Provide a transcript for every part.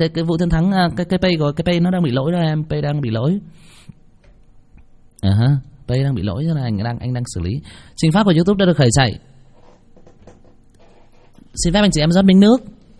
cái Vũ Thiên Thắng, cái pay của cái pay nó đang bị lỗi đó em, pay đang bị lỗi. Pay đang bị lỗi cho nên anh đang xử lý. Trình phát của YouTube đã được khởi chạy. Xin phép anh chị em rót miếng nước.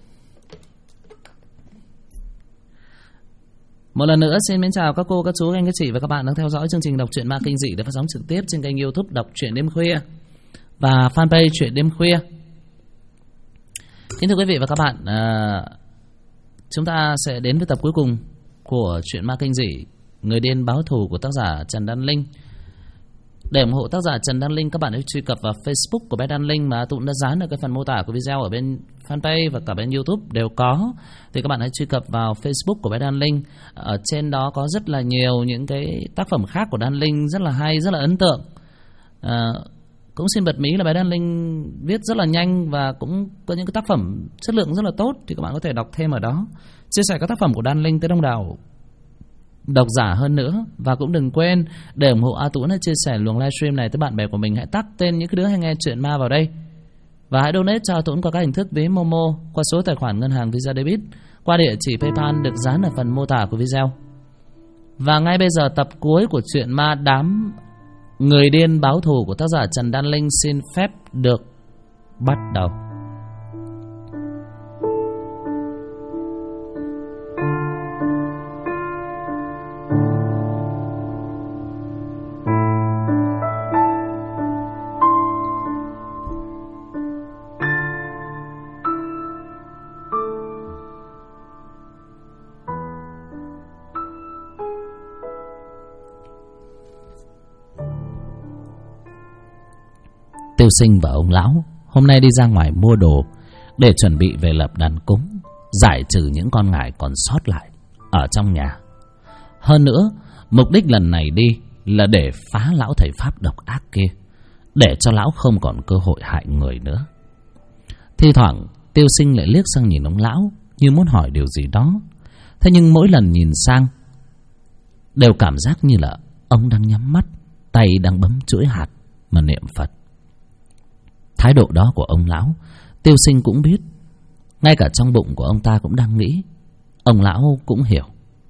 Một lần nữa xin mến chào các cô, các chú, anh, các chị và các bạn đang theo dõi chương trình đọc truyện ma kinh dị được phát sóng trực tiếp trên kênh YouTube Đọc Truyện Đêm Khuya và fanpage Truyện Đêm Khuya. Kính thưa quý vị và các bạn, chúng ta sẽ đến với tập cuối cùng của truyện ma kinh dị Người Điên Báo Thù của tác giả Trần Đan Linh. Để ủng hộ tác giả Trần Đan Linh, các bạn hãy truy cập vào Facebook của bé Đan Linh mà tụi đã dán ở cái phần mô tả của video ở bên fanpage và cả bên YouTube đều có. Thì các bạn hãy truy cập vào Facebook của bé Đan Linh. Ở trên đó có rất là nhiều những cái tác phẩm khác của Đan Linh rất là hay, rất là ấn tượng. Cũng xin bật mí là bé Đan Linh viết rất là nhanh và cũng có những cái tác phẩm chất lượng rất là tốt, thì các bạn có thể đọc thêm ở đó, chia sẻ các tác phẩm của Đan Linh tới đông đảo độc giả hơn nữa. Và cũng đừng quên để ủng hộ A Tuấn hãy chia sẻ luồng livestream này tới bạn bè của mình, hãy tag tên những cái đứa hay nghe chuyện ma vào đây và hãy donate cho A Tuấn qua các hình thức ví Momo, qua số tài khoản ngân hàng Visa Debit, qua địa chỉ PayPal được dán ở phần mô tả của video. Và ngay bây giờ tập cuối của truyện ma đám Người Điên Báo Thù của tác giả Trần Đan Linh xin phép được bắt đầu. Tiêu Sinh và ông lão hôm nay đi ra ngoài mua đồ để chuẩn bị về lập đàn cúng, giải trừ những con ngải còn sót lại ở trong nhà. Hơn nữa, mục đích lần này đi là để phá lão thầy pháp độc ác kia, để cho lão không còn cơ hội hại người nữa. Thi thoảng Tiêu Sinh lại liếc sang nhìn ông lão như muốn hỏi điều gì đó. Thế nhưng mỗi lần nhìn sang đều cảm giác như là ông đang nhắm mắt, tay đang bấm chuỗi hạt mà niệm Phật. Thái độ đó của ông lão, Tiêu Sinh cũng biết. Ngay cả trong bụng của ông ta cũng đang nghĩ. Ông lão cũng hiểu.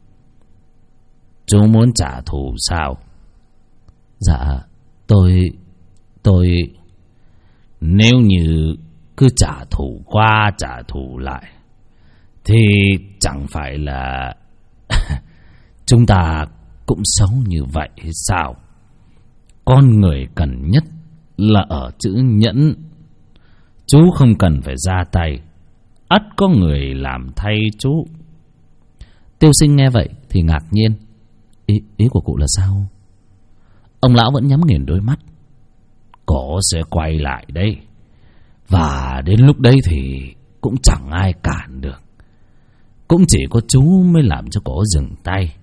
Chú muốn trả thù sao? Dạ, tôi... Nếu như cứ trả thù qua trả thù lại thì chẳng phải là chúng ta cũng xấu như vậy hay sao? Con người cần nhất là ở chữ nhẫn. Chú không cần phải ra tay, ắt có người làm thay chú. Tiêu Sinh nghe vậy thì ngạc nhiên. Ý của cụ là sao? Ông lão vẫn nhắm nghiền đôi mắt. Cổ sẽ quay lại đây, và đến lúc đấy thì cũng chẳng ai cản được. Cũng chỉ có chú mới làm cho cổ dừng tay.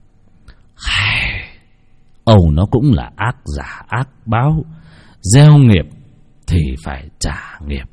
Âu nó cũng là ác giả ác báo, gieo nghiệp thì phải trả nghiệp.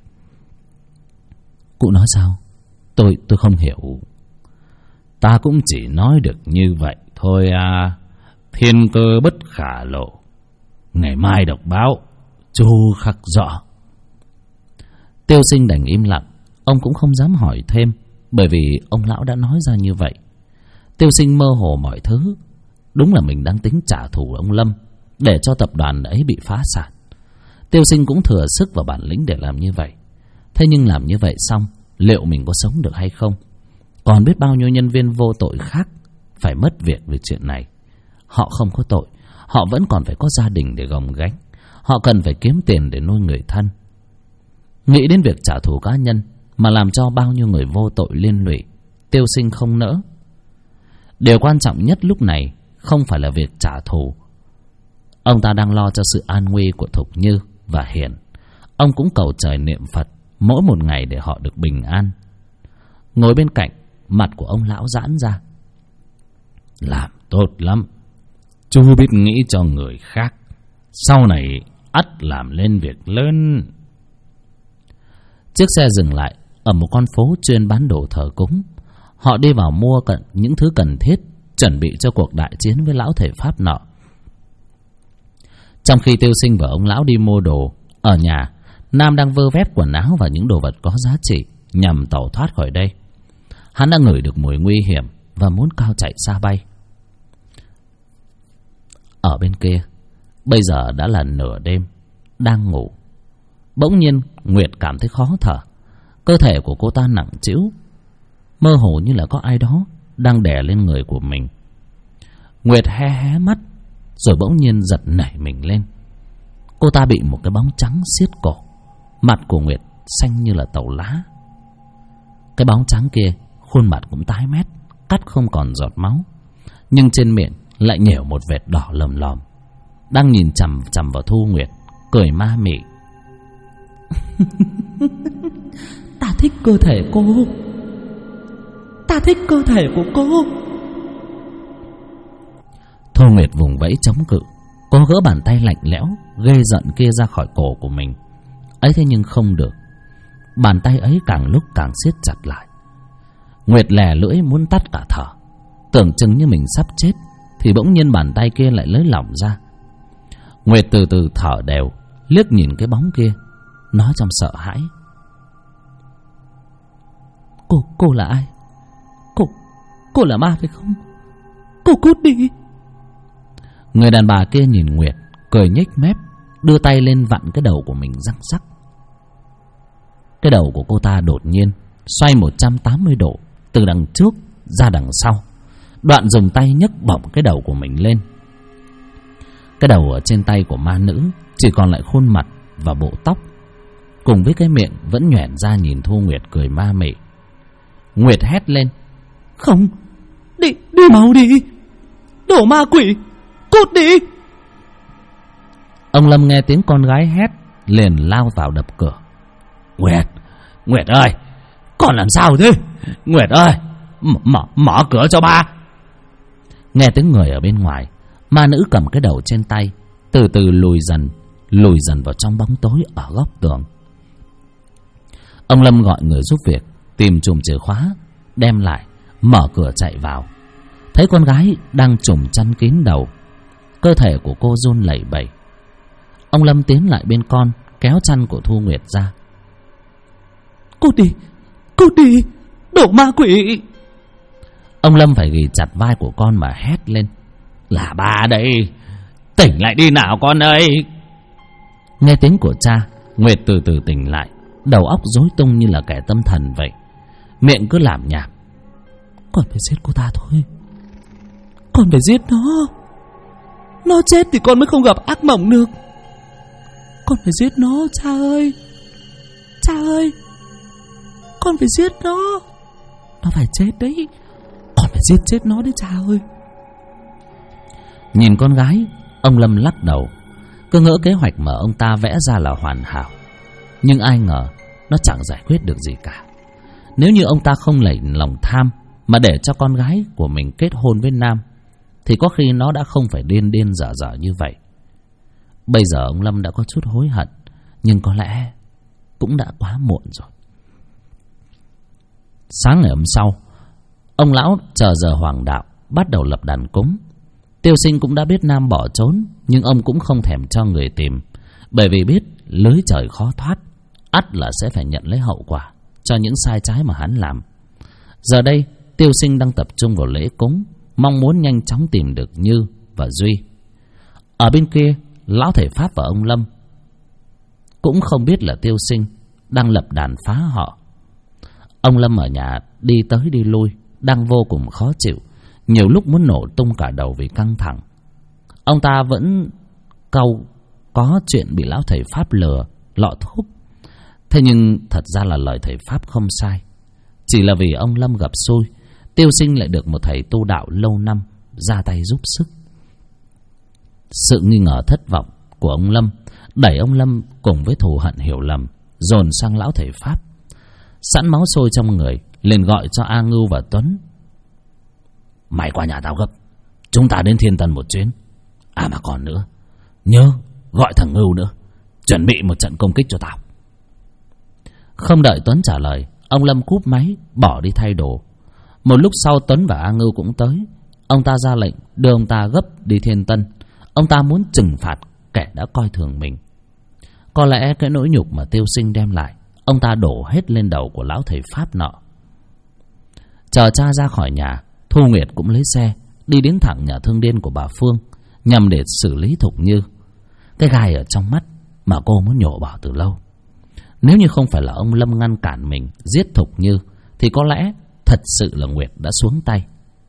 Cụ nói sao? Tôi không hiểu. Ta cũng chỉ nói được như vậy thôi à. Thiên cơ bất khả lộ, ngày mai đọc báo chu khắc rõ. Tiêu Sinh đành im lặng. Ông cũng không dám hỏi thêm, bởi vì ông lão đã nói ra như vậy. Tiêu Sinh mơ hồ mọi thứ. Đúng là mình đang tính trả thù ông Lâm, để cho tập đoàn ấy bị phá sản. Tiêu Sinh cũng thừa sức và bản lĩnh để làm như vậy. Thế nhưng làm như vậy xong, liệu mình có sống được hay không? Còn biết bao nhiêu nhân viên vô tội khác phải mất việc vì chuyện này. Họ không có tội, họ vẫn còn phải có gia đình để gồng gánh. Họ cần phải kiếm tiền để nuôi người thân. Nghĩ đến việc trả thù cá nhân mà làm cho bao nhiêu người vô tội liên lụy, Tiêu Sinh không nỡ. Điều quan trọng nhất lúc này không phải là việc trả thù. Ông ta đang lo cho sự an nguy của Thục Như và Hiền. Ông cũng cầu trời niệm Phật mỗi một ngày để họ được bình an. Ngồi bên cạnh, mặt của ông lão giãn ra. Làm tốt lắm. Chú biết nghĩ cho người khác, sau này ắt làm lên việc lớn. Chiếc xe dừng lại ở một con phố chuyên bán đồ thờ cúng. Họ đi vào mua những thứ cần thiết, chuẩn bị cho cuộc đại chiến với lão thầy pháp nọ. Trong khi Tiêu Sinh và ông lão đi mua đồ, ở nhà Nam đang vơ vét quần áo và những đồ vật có giá trị nhằm tẩu thoát khỏi đây. Hắn đã ngửi được mùi nguy hiểm và muốn cao chạy xa bay. Ở bên kia, bây giờ đã là nửa đêm, đang ngủ. Bỗng nhiên Nguyệt cảm thấy khó thở. Cơ thể của cô ta nặng trĩu, mơ hồ như là có ai đó đang đè lên người của mình. Nguyệt hé hé mắt, rồi bỗng nhiên giật nảy mình lên. Cô ta bị một cái bóng trắng siết cổ. Mặt của Nguyệt xanh như là tàu lá. Cái bóng trắng kia khuôn mặt cũng tái mét, cắt không còn giọt máu, nhưng trên miệng lại nhểu một vệt đỏ lòm lòm. Đang nhìn chằm chằm vào Thu Nguyệt, cười ma mị. Ta thích cơ thể cô, ta thích cơ thể của cô. Thu Nguyệt vùng vẫy chống cự. Cô gỡ bàn tay lạnh lẽo ghê giận kia ra khỏi cổ của mình. Ấy thế nhưng không được. Bàn tay ấy càng lúc càng siết chặt lại. Nguyệt lè lưỡi muốn tắt cả thở. Tưởng chừng như mình sắp chết, thì bỗng nhiên bàn tay kia lại lấy lỏng ra. Nguyệt từ từ thở đều, liếc nhìn cái bóng kia, nói trong sợ hãi. Cô là ai? Cô là ma phải không? Cô cút đi. Người đàn bà kia nhìn Nguyệt, cười nhếch mép, đưa tay lên vặn cái đầu của mình răng rắc. Cái đầu của cô ta đột nhiên xoay 180 độ, từ đằng trước ra đằng sau. Đoạn dùng tay nhấc bổng cái đầu của mình lên. Cái đầu ở trên tay của ma nữ chỉ còn lại khuôn mặt và bộ tóc, cùng với cái miệng vẫn nhoẻn ra nhìn Thu Nguyệt cười ma mị. Nguyệt hét lên. Không, đi mau đi, đồ ma quỷ, cút đi. Ông Lâm nghe tiếng con gái hét, liền lao vào đập cửa. Nguyệt ơi, con làm sao thế? Nguyệt ơi, mở cửa cho ba. Nghe tiếng người ở bên ngoài, ma nữ cầm cái đầu trên tay, từ từ lùi dần vào trong bóng tối ở góc tường. Ông Lâm gọi người giúp việc tìm chùm chìa khóa, đem lại, mở cửa chạy vào. Thấy con gái đang trùm chăn kín đầu, cơ thể của cô run lẩy bẩy. Ông Lâm tiến lại bên con, kéo chăn của Thu Nguyệt ra. Cút đi, đồ ma quỷ. Ông Lâm phải ghì chặt vai của con mà hét lên. Là ba đây, tỉnh lại đi nào con ơi. Nghe tiếng của cha, Nguyệt từ từ tỉnh lại, đầu óc rối tung như là kẻ tâm thần vậy, miệng cứ lảm nhảm. Con phải giết cô ta thôi, con phải giết nó chết thì con mới không gặp ác mộng được. Con phải giết nó, cha ơi, con phải giết nó phải chết đấy, con phải giết chết nó đấy cha ơi. Nhìn con gái, ông Lâm lắc đầu, cứ ngỡ kế hoạch mà ông ta vẽ ra là hoàn hảo, nhưng ai ngờ nó chẳng giải quyết được gì cả. Nếu như ông ta không lẩy lòng tham mà để cho con gái của mình kết hôn với Nam, thì có khi nó đã không phải điên dở như vậy. Bây giờ ông Lâm đã có chút hối hận, nhưng có lẽ cũng đã quá muộn rồi. Sáng ngày hôm sau, ông lão chờ giờ hoàng đạo, bắt đầu lập đàn cúng. Tiêu Sinh cũng đã biết Nam bỏ trốn, nhưng ông cũng không thèm cho người tìm, bởi vì biết lưới trời khó thoát, ắt là sẽ phải nhận lấy hậu quả cho những sai trái mà hắn làm. Giờ đây Tiêu Sinh đang tập trung vào lễ cúng, mong muốn nhanh chóng tìm được Như và Duy. Ở bên kia, lão thầy Pháp và ông Lâm cũng không biết là Tiêu Sinh đang lập đàn phá họ. Ông Lâm ở nhà đi tới đi lui, đang vô cùng khó chịu, nhiều lúc muốn nổ tung cả đầu vì căng thẳng. Ông ta vẫn có chuyện bị lão thầy Pháp lừa, lọ thuốc. Thế nhưng thật ra là lời thầy Pháp không sai. Chỉ là vì ông Lâm gặp xui, Tiêu Sinh lại được một thầy tu đạo lâu năm ra tay giúp sức. Sự nghi ngờ thất vọng của ông Lâm đẩy ông Lâm cùng với thù hận hiểu lầm dồn sang lão thầy Pháp. Sẵn máu sôi trong người, liền gọi cho A Ngưu và Tuấn. Mày qua nhà tao gấp, chúng ta đến Thiên Tân một chuyến. À mà còn nữa, nhớ gọi thằng Ngưu nữa, chuẩn bị một trận công kích cho tao. Không đợi Tuấn trả lời, ông Lâm cúp máy bỏ đi thay đồ. Một lúc sau Tuấn và A Ngưu cũng tới. Ông ta ra lệnh đưa ông ta gấp đi Thiên Tân. Ông ta muốn trừng phạt kẻ đã coi thường mình. Có lẽ cái nỗi nhục mà Tiêu Sinh đem lại, ông ta đổ hết lên đầu của lão thầy Pháp nọ. Chờ cha ra khỏi nhà, Thu Nguyệt cũng lấy xe đi đến thẳng nhà thương điên của bà Phương, nhằm để xử lý Thục Như. Cái gai ở trong mắt mà cô muốn nhổ bỏ từ lâu. Nếu như không phải là ông Lâm ngăn cản mình giết Thục Như, thì có lẽ thật sự là Nguyệt đã xuống tay.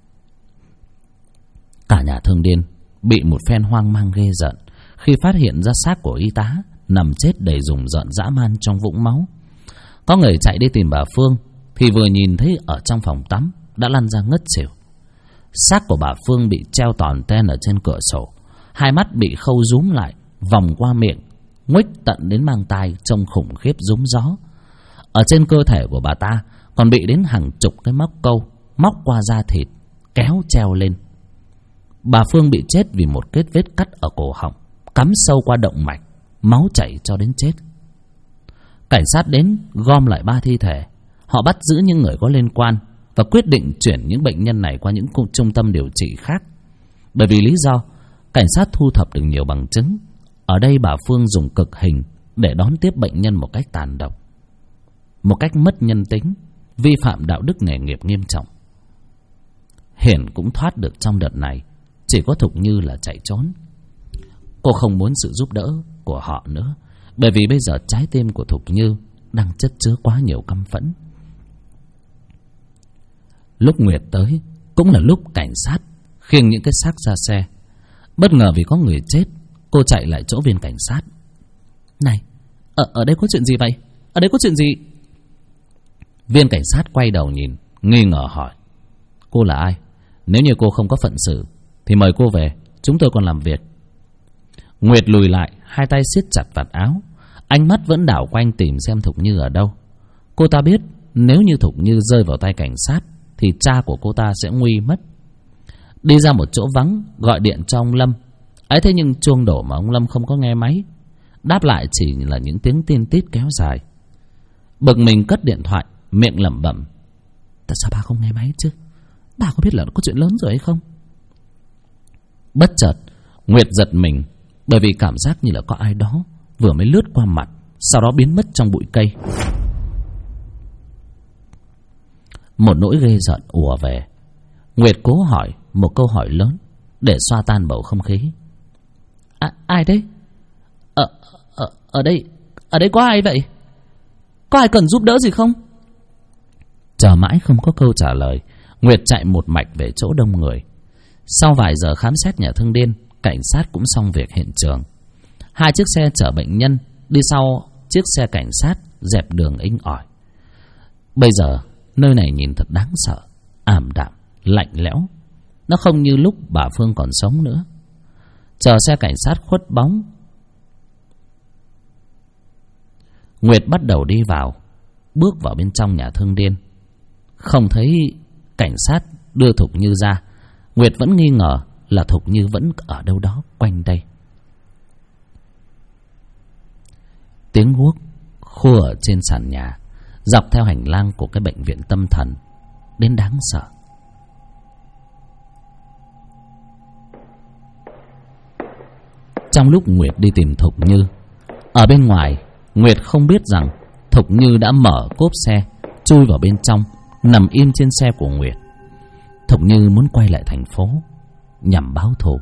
Cả nhà thương điên bị một phen hoang mang ghê rợn khi phát hiện ra xác của y tá nằm chết đầy rùng rợn dã man trong vũng máu. Có người chạy đi tìm bà Phương thì vừa nhìn thấy ở trong phòng tắm đã lăn ra ngất xỉu. Xác của bà Phương bị treo tòn ten ở trên cửa sổ, hai mắt bị khâu rúm lại, vòng qua miệng, nguếch tận đến mang tai, trông khủng khiếp rúm gió. Ở trên cơ thể của bà ta còn bị đến hàng chục cái móc câu móc qua da thịt, kéo treo lên. Bà Phương bị chết vì một vết cắt ở cổ họng, cắm sâu qua động mạch, máu chảy cho đến chết. Cảnh sát đến gom lại 3 thi thể. Họ bắt giữ những người có liên quan và quyết định chuyển những bệnh nhân này qua những trung tâm điều trị khác. Bởi vì lý do cảnh sát thu thập được nhiều bằng chứng. Ở đây bà Phương dùng cực hình để đón tiếp bệnh nhân một cách tàn độc, một cách mất nhân tính, vi phạm đạo đức nghề nghiệp nghiêm trọng. Hiển cũng thoát được trong đợt này, chỉ có Thục Như là chạy trốn. Cô không muốn sự giúp đỡ của họ nữa, bởi vì bây giờ trái tim của Thục Như đang chất chứa quá nhiều căm phẫn. Lúc Nguyệt tới cũng là lúc cảnh sát khiêng những cái xác ra xe. Bất ngờ vì có người chết, cô chạy lại chỗ viên cảnh sát. Này, ở đây có chuyện gì vậy? Ở đây có chuyện gì? Viên cảnh sát quay đầu nhìn, nghi ngờ hỏi: Cô là ai? Nếu như cô không có phận sự thì mời cô về, chúng tôi còn làm việc. Nguyệt lùi lại, hai tay siết chặt vạt áo, ánh mắt vẫn đảo quanh tìm xem Thục Như ở đâu. Cô ta biết nếu như Thục Như rơi vào tay cảnh sát thì cha của cô ta sẽ nguy mất. Đi ra một chỗ vắng, gọi điện cho ông Lâm. Ấy thế nhưng chuông đổ mà ông Lâm không có nghe máy, đáp lại chỉ là những tiếng tin tít kéo dài. Bực mình cất điện thoại, miệng lẩm bẩm: Tại sao bà không nghe máy chứ? Bà có biết là có chuyện lớn rồi hay không? Bất chợt Nguyệt giật mình, bởi vì cảm giác như là có ai đó vừa mới lướt qua mặt, sau đó biến mất trong bụi cây. Một nỗi ghê rợn ùa về. Nguyệt cố hỏi một câu hỏi lớn để xoa tan bầu không khí. Ai đấy? Ở đây có ai vậy? Có ai cần giúp đỡ gì không? Chờ mãi không có câu trả lời, Nguyệt chạy một mạch về chỗ đông người. Sau vài giờ khám xét nhà thương điên, cảnh sát cũng xong việc hiện trường. 2 chiếc xe chở bệnh nhân đi sau chiếc xe cảnh sát dẹp đường inh ỏi. Bây giờ nơi này nhìn thật đáng sợ, ảm đạm, lạnh lẽo. Nó không như lúc bà Phương còn sống nữa. Chờ xe cảnh sát khuất bóng, Nguyệt bắt đầu đi vào, bước vào bên trong nhà thương điên. Không thấy cảnh sát đưa Thục Như ra, Nguyệt vẫn nghi ngờ là Thục Như vẫn ở đâu đó quanh đây. Tiếng guốc khua ở trên sàn nhà, dọc theo hành lang của cái bệnh viện tâm thần đến đáng sợ. Trong lúc Nguyệt đi tìm Thục Như, ở bên ngoài, Nguyệt không biết rằng Thục Như đã mở cốp xe, chui vào bên trong, nằm yên trên xe của Nguyệt. Thục Như muốn quay lại thành phố nhằm báo thù.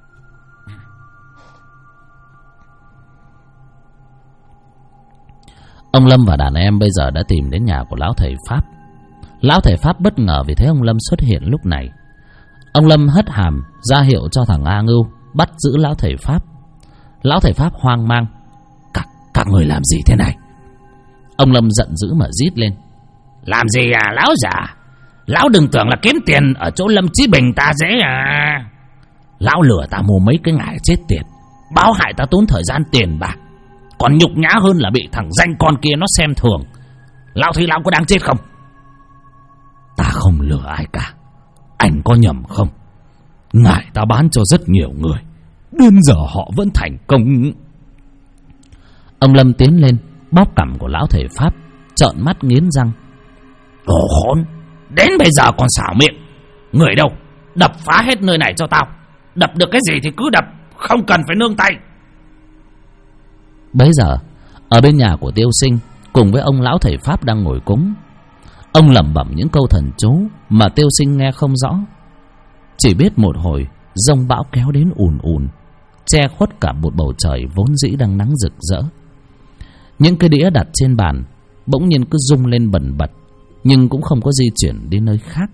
Ông Lâm và đàn em bây giờ đã tìm đến nhà của lão thầy Pháp. Lão thầy Pháp bất ngờ vì thấy ông Lâm xuất hiện lúc này. Ông Lâm hất hàm ra hiệu cho thằng A Ngưu bắt giữ lão thầy Pháp. Lão thầy Pháp hoang mang: Các người làm gì thế này? Ông Lâm giận dữ mà rít lên: Làm gì à lão già? Lão đừng tưởng là kiếm tiền ở chỗ Lâm Chí Bình ta dễ à? Lão lừa ta mua mấy cái ngải chết tiệt, báo hại ta tốn thời gian tiền bạc, còn nhục nhã hơn là bị thằng danh con kia nó xem thường. Lão thấy lão có đáng chết không? Ta không lừa ai cả. Anh có nhầm không? Ngải ta bán cho rất nhiều người, đến giờ họ vẫn thành công. Ông Lâm tiến lên, bóp cằm của lão thầy Pháp, trợn mắt nghiến răng: Đồ khốn, đến bây giờ còn xảo miệng. Người đâu? Đập phá hết nơi này cho tao. Đập được cái gì thì cứ đập, không cần phải nương tay. Bấy giờ ở bên nhà của Tiêu Sinh cùng với ông lão thầy Pháp đang ngồi cúng. Ông lẩm bẩm những câu thần chú mà Tiêu Sinh nghe không rõ. Chỉ biết một hồi giông bão kéo đến ùn ùn, che khuất cả một bầu trời vốn dĩ đang nắng rực rỡ. Những cái đĩa đặt trên bàn bỗng nhiên cứ rung lên bần bật, nhưng cũng không có di chuyển đến nơi khác.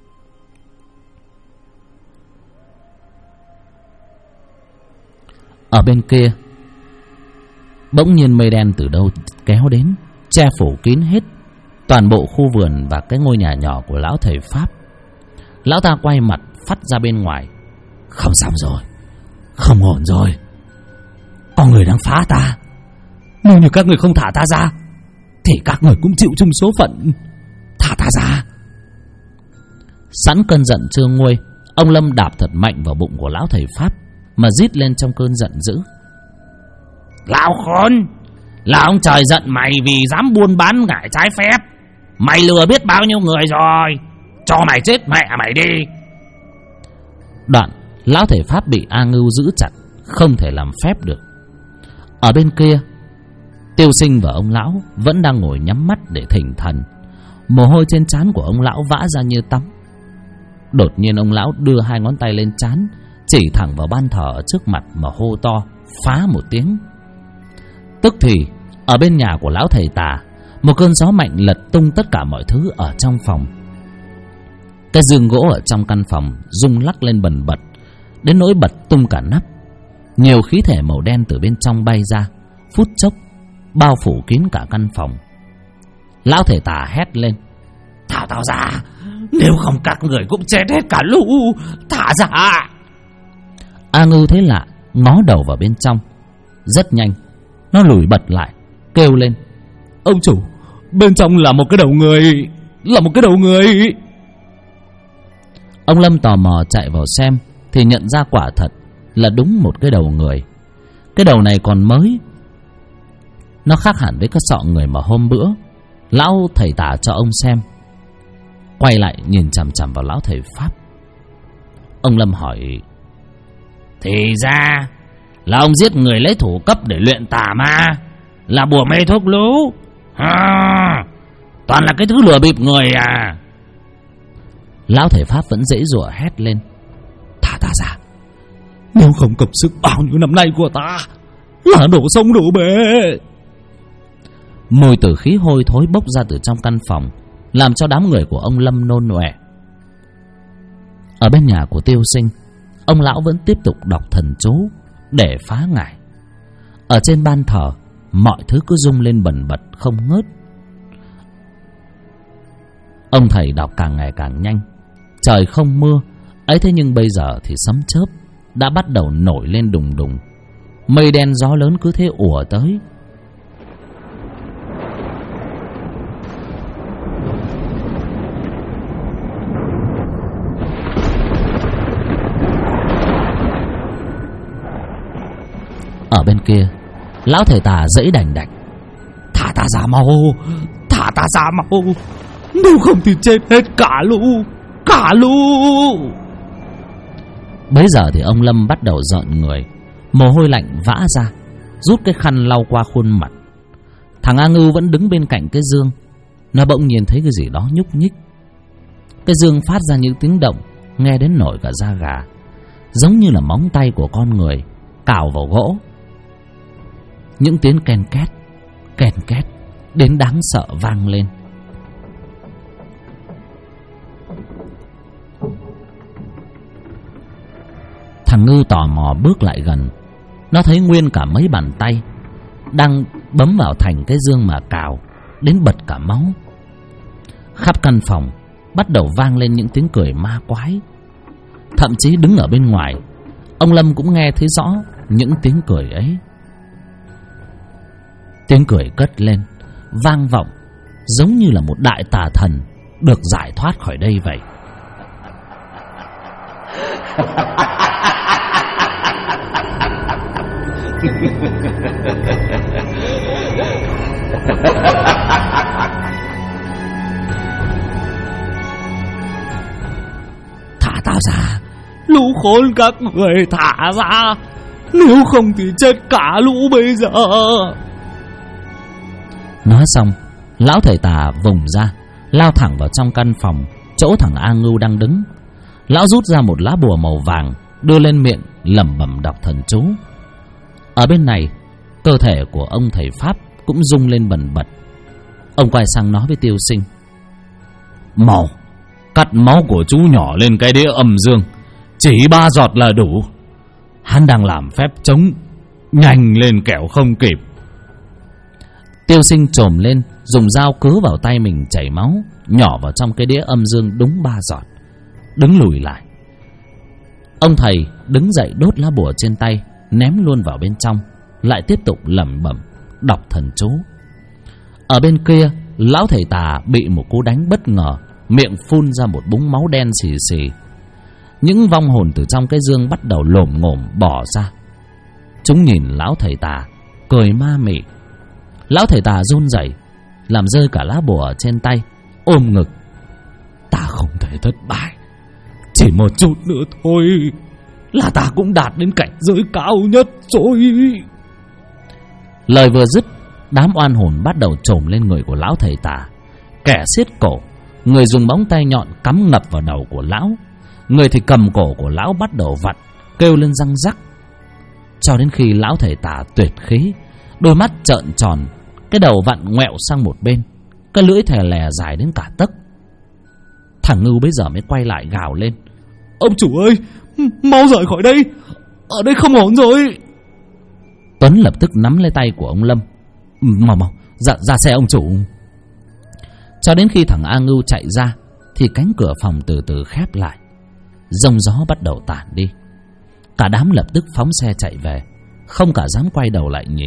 Ở bên kia, bỗng nhiên mây đen từ đâu kéo đến, che phủ kín hết toàn bộ khu vườn và cái ngôi nhà nhỏ của lão thầy Pháp. Lão ta quay mặt phắt ra bên ngoài. Không xong rồi, không ổn rồi, có người đang phá ta. Nếu như các người không thả ta ra thì các người cũng chịu chung số phận. Thả ta ra. Sẵn cơn giận chưa nguôi, ông Lâm đạp thật mạnh vào bụng của lão thầy Pháp mà rít lên trong cơn giận dữ. Lão khốn, là ông trời giận mày vì dám buôn bán ngải trái phép. Mày lừa biết bao nhiêu người rồi, cho mày chết mẹ mày đi. Đoạn lão thầy Pháp bị A Ngưu giữ chặt, không thể làm phép được. Ở bên kia, Tiêu Sinh và ông lão vẫn đang ngồi nhắm mắt để thỉnh thần. Mồ hôi trên trán của ông lão vã ra như tắm. Đột nhiên ông lão đưa hai ngón tay lên trán, chỉ thẳng vào ban thờ ở trước mặt mà hô to, phá một tiếng. Tức thì ở bên nhà của lão thầy Tà, một cơn gió mạnh lật tung tất cả mọi thứ ở trong phòng. Cái giường gỗ ở trong căn phòng rung lắc lên bần bật, đến nỗi bật tung cả nắp. Nhiều khí thể màu đen từ bên trong bay ra, phút chốc bao phủ kín cả căn phòng. Lão thầy Tà hét lên: Thả tao ra, nếu không các người cũng chết hết cả lũ. Thả ra. A Ngưu thấy lạ, ngó đầu vào bên trong. Rất nhanh nó lùi bật lại, kêu lên: Ông chủ, bên trong là một cái đầu người, là một cái đầu người. Ông Lâm tò mò chạy vào xem thì nhận ra quả thật là đúng một cái đầu người. Cái đầu này còn mới, nó khác hẳn với cái sọ người mà hôm bữa lão thầy Tà cho ông xem. Quay lại nhìn chằm chằm vào lão thầy Pháp. Ông Lâm hỏi: Thì ra là ông giết người lấy thủ cấp để luyện tà ma, là bùa mê thuốc lú à, toàn là cái thứ lừa bịp người à. Lão thầy Pháp vẫn dễ dụa hét lên: Thả ta ra, nếu không cầm sức bao nhiêu năm nay của ta là đổ sông đổ bể. Mùi tử khí hôi thối bốc ra từ trong căn phòng, làm cho đám người của ông Lâm nôn ọe. Ở bên nhà của Tiêu Sinh, ông lão vẫn tiếp tục đọc thần chú để phá ngải. Ở trên ban thờ, mọi thứ cứ rung lên bần bật không ngớt. Ông thầy đọc càng ngày càng nhanh. Trời không mưa ấy, thế nhưng bây giờ thì sấm chớp đã bắt đầu nổi lên đùng đùng. Mây đen gió lớn cứ thế ùa tới. Ở bên kia, lão thầy Tà giãy đành đạch: Thả ta ra mau, thả ta ra mau, nếu không thì chết hết cả lũ, cả lũ. Bấy giờ thì ông Lâm bắt đầu rợn người, mồ hôi lạnh vã ra, rút cái khăn lau qua khuôn mặt. Thằng A Ngưu vẫn đứng bên cạnh cái giường. Nó bỗng nhiên thấy cái gì đó nhúc nhích. Cái giường phát ra những tiếng động nghe đến nổi cả da gà, giống như là móng tay của con người cào vào gỗ. Những tiếng ken két đến đáng sợ vang lên. Thằng Ngưu tò mò bước lại gần. Nó thấy nguyên cả mấy bàn tay đang bấm vào thành cái dương mà cào, đến bật cả máu. Khắp căn phòng bắt đầu vang lên những tiếng cười ma quái. Thậm chí đứng ở bên ngoài, ông Lâm cũng nghe thấy rõ những tiếng cười ấy. Tiếng cười cất lên, vang vọng, giống như là một đại tà thần được giải thoát khỏi đây vậy. Thả tao ra, lũ khốn các người, thả ra, nếu không thì chết cả lũ bây giờ. Nói xong, lão thầy Tà vùng ra, lao thẳng vào trong căn phòng chỗ thằng A Ngưu đang đứng. Lão rút ra một lá bùa màu vàng, đưa lên miệng lẩm bẩm đọc thần chú. Ở bên này, cơ thể của ông thầy pháp cũng rung lên bần bật. Ông quay sang nói với Tiêu Sinh: "Mau cắt máu của chú nhỏ lên cái đĩa âm dương, chỉ 3 giọt là đủ. Hắn đang làm phép chống, nhanh lên kẻo không kịp." Tiêu Sinh chồm lên, dùng dao cứa vào tay mình chảy máu, nhỏ vào trong cái đĩa âm dương đúng 3 giọt, đứng lùi lại. Ông thầy đứng dậy đốt lá bùa trên tay, ném luôn vào bên trong, lại tiếp tục lẩm bẩm đọc thần chú. Ở bên kia, lão thầy tà bị một cú đánh bất ngờ, miệng phun ra một búng máu đen xì xì. Những vong hồn từ trong cái dương bắt đầu lồm ngồm bỏ ra. Chúng nhìn lão thầy tà, cười ma mị. Lão thầy tà run rẩy, làm rơi cả lá bùa trên tay, ôm ngực: "Ta không thể thất bại, chỉ một chút nữa thôi là ta cũng đạt đến cảnh giới cao nhất rồi." Lời vừa dứt, đám oan hồn bắt đầu chồm lên người của lão thầy tà. Kẻ siết cổ, người dùng móng tay nhọn cắm ngập vào đầu của lão, người thì cầm cổ của lão bắt đầu vặn, kêu lên răng rắc. Cho đến khi lão thầy tà tuyệt khí, đôi mắt trợn tròn, cái đầu vặn ngoẹo sang một bên, cái lưỡi thè lè dài đến cả tấc. Thằng Ngưu bây giờ mới quay lại gào lên: "Ông chủ ơi, mau rời khỏi đây, ở đây không ổn rồi." Tuấn lập tức nắm lấy tay của ông Lâm: Mau ra xe ông chủ." Cho đến khi thằng A Ngưu chạy ra thì cánh cửa phòng từ từ khép lại, giông gió bắt đầu tản đi. Cả đám lập tức phóng xe chạy về, không cả dám quay đầu lại nhìn.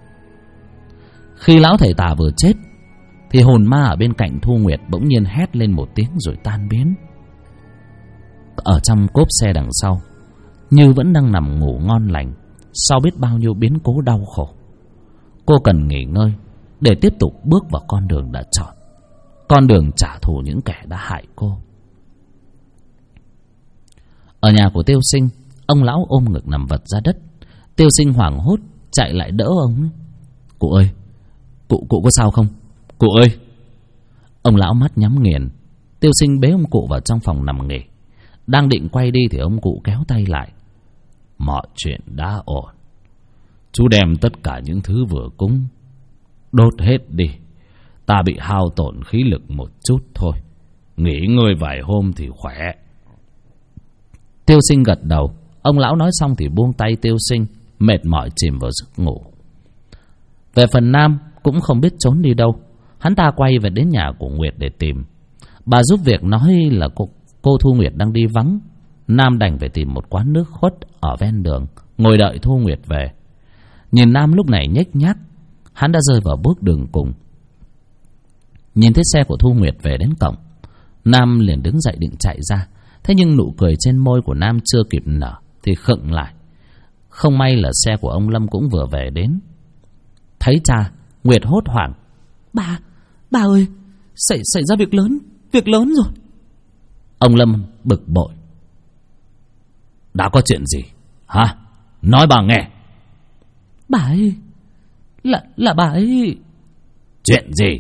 Khi lão thầy tà vừa chết thì hồn ma ở bên cạnh Thu Nguyệt bỗng nhiên hét lên một tiếng rồi tan biến. Ở trong cốp xe đằng sau, Như vẫn đang nằm ngủ ngon lành sau biết bao nhiêu biến cố đau khổ. Cô cần nghỉ ngơi để tiếp tục bước vào con đường đã chọn, con đường trả thù những kẻ đã hại cô. Ở nhà của Tiêu Sinh, ông lão ôm ngực nằm vật ra đất. Tiêu Sinh hoảng hốt chạy lại đỡ ông: "Cụ ơi, cụ có sao không? Cụ ơi!" Ông lão mắt nhắm nghiền. Tiêu Sinh bế ông cụ vào trong phòng nằm nghỉ. Đang định quay đi thì ông cụ kéo tay lại: "Mọi chuyện đã ổn. Chú đem tất cả những thứ vừa cúng đốt hết đi. Ta bị hao tổn khí lực một chút thôi. Nghỉ ngơi vài hôm thì khỏe." Tiêu Sinh gật đầu. Ông lão nói xong thì buông tay Tiêu Sinh, mệt mỏi chìm vào giấc ngủ. Về phần Nam cũng không biết trốn đi đâu. Hắn ta quay về đến nhà của Nguyệt để tìm. Bà giúp việc nói là cô Thu Nguyệt đang đi vắng. Nam đành phải tìm một quán nước khuất ở ven đường, ngồi đợi Thu Nguyệt về. Nhìn Nam lúc này nhếch nhác, hắn đã rơi vào bước đường cùng. Nhìn thấy xe của Thu Nguyệt về đến cổng, Nam liền đứng dậy định chạy ra. Thế nhưng nụ cười trên môi của Nam chưa kịp nở thì khựng lại. Không may là xe của ông Lâm cũng vừa về đến. Thấy cha, Nguyệt hốt hoảng: Bà ơi, xảy ra việc lớn rồi." Ông Lâm bực bội: "Đã có chuyện gì hả? Nói bà nghe." "Bà ấy, là bà ấy." "Chuyện gì?"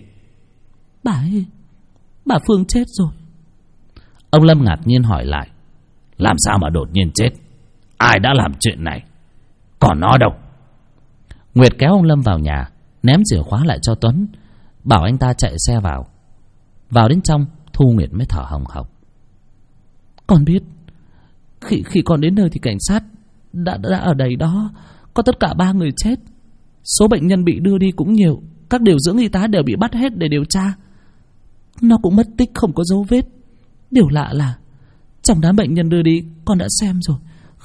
Bà Phương chết rồi." Ông Lâm ngạc nhiên hỏi lại: "Làm sao mà đột nhiên chết? Ai đã làm chuyện này? Còn nó đâu?" Nguyệt kéo ông Lâm vào nhà, ném chìa khóa lại cho Tuấn, bảo anh ta chạy xe vào. Vào đến trong, Thu Nguyệt mới thở hồng hộc: "Con biết, khi con đến nơi thì cảnh sát đã ở đây đó. Có tất cả 3 người chết. Số bệnh nhân bị đưa đi cũng nhiều. Các điều dưỡng y tá đều bị bắt hết để điều tra. Nó cũng mất tích không có dấu vết. Điều lạ là trong đám bệnh nhân đưa đi, con đã xem rồi,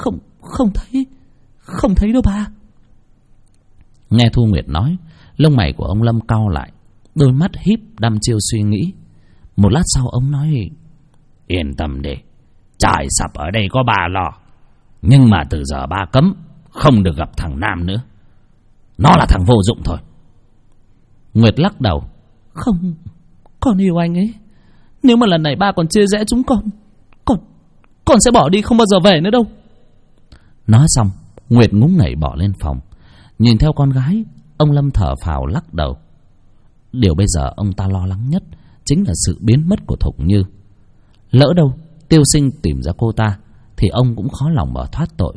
không thấy đâu ba." Nghe Thu Nguyệt nói, lông mày của ông Lâm cau lại, đôi mắt híp đăm chiêu suy nghĩ. Một lát sau ông nói: "Yên tâm đi, trời sập ở đây có 3 lò. Nhưng mà từ giờ ba cấm không được gặp thằng Nam nữa. Nó là thằng vô dụng thôi." Nguyệt lắc đầu: "Không, con yêu anh ấy. Nếu mà lần này ba còn chia rẽ chúng con sẽ bỏ đi không bao giờ về nữa đâu." Nói xong, Nguyệt ngúng ngẩy bỏ lên phòng. Nhìn theo con gái, ông Lâm thở phào lắc đầu. Điều bây giờ ông ta lo lắng nhất chính là sự biến mất của Thục Như. Lỡ đâu Tiêu Sinh tìm ra cô ta thì ông cũng khó lòng mà thoát tội.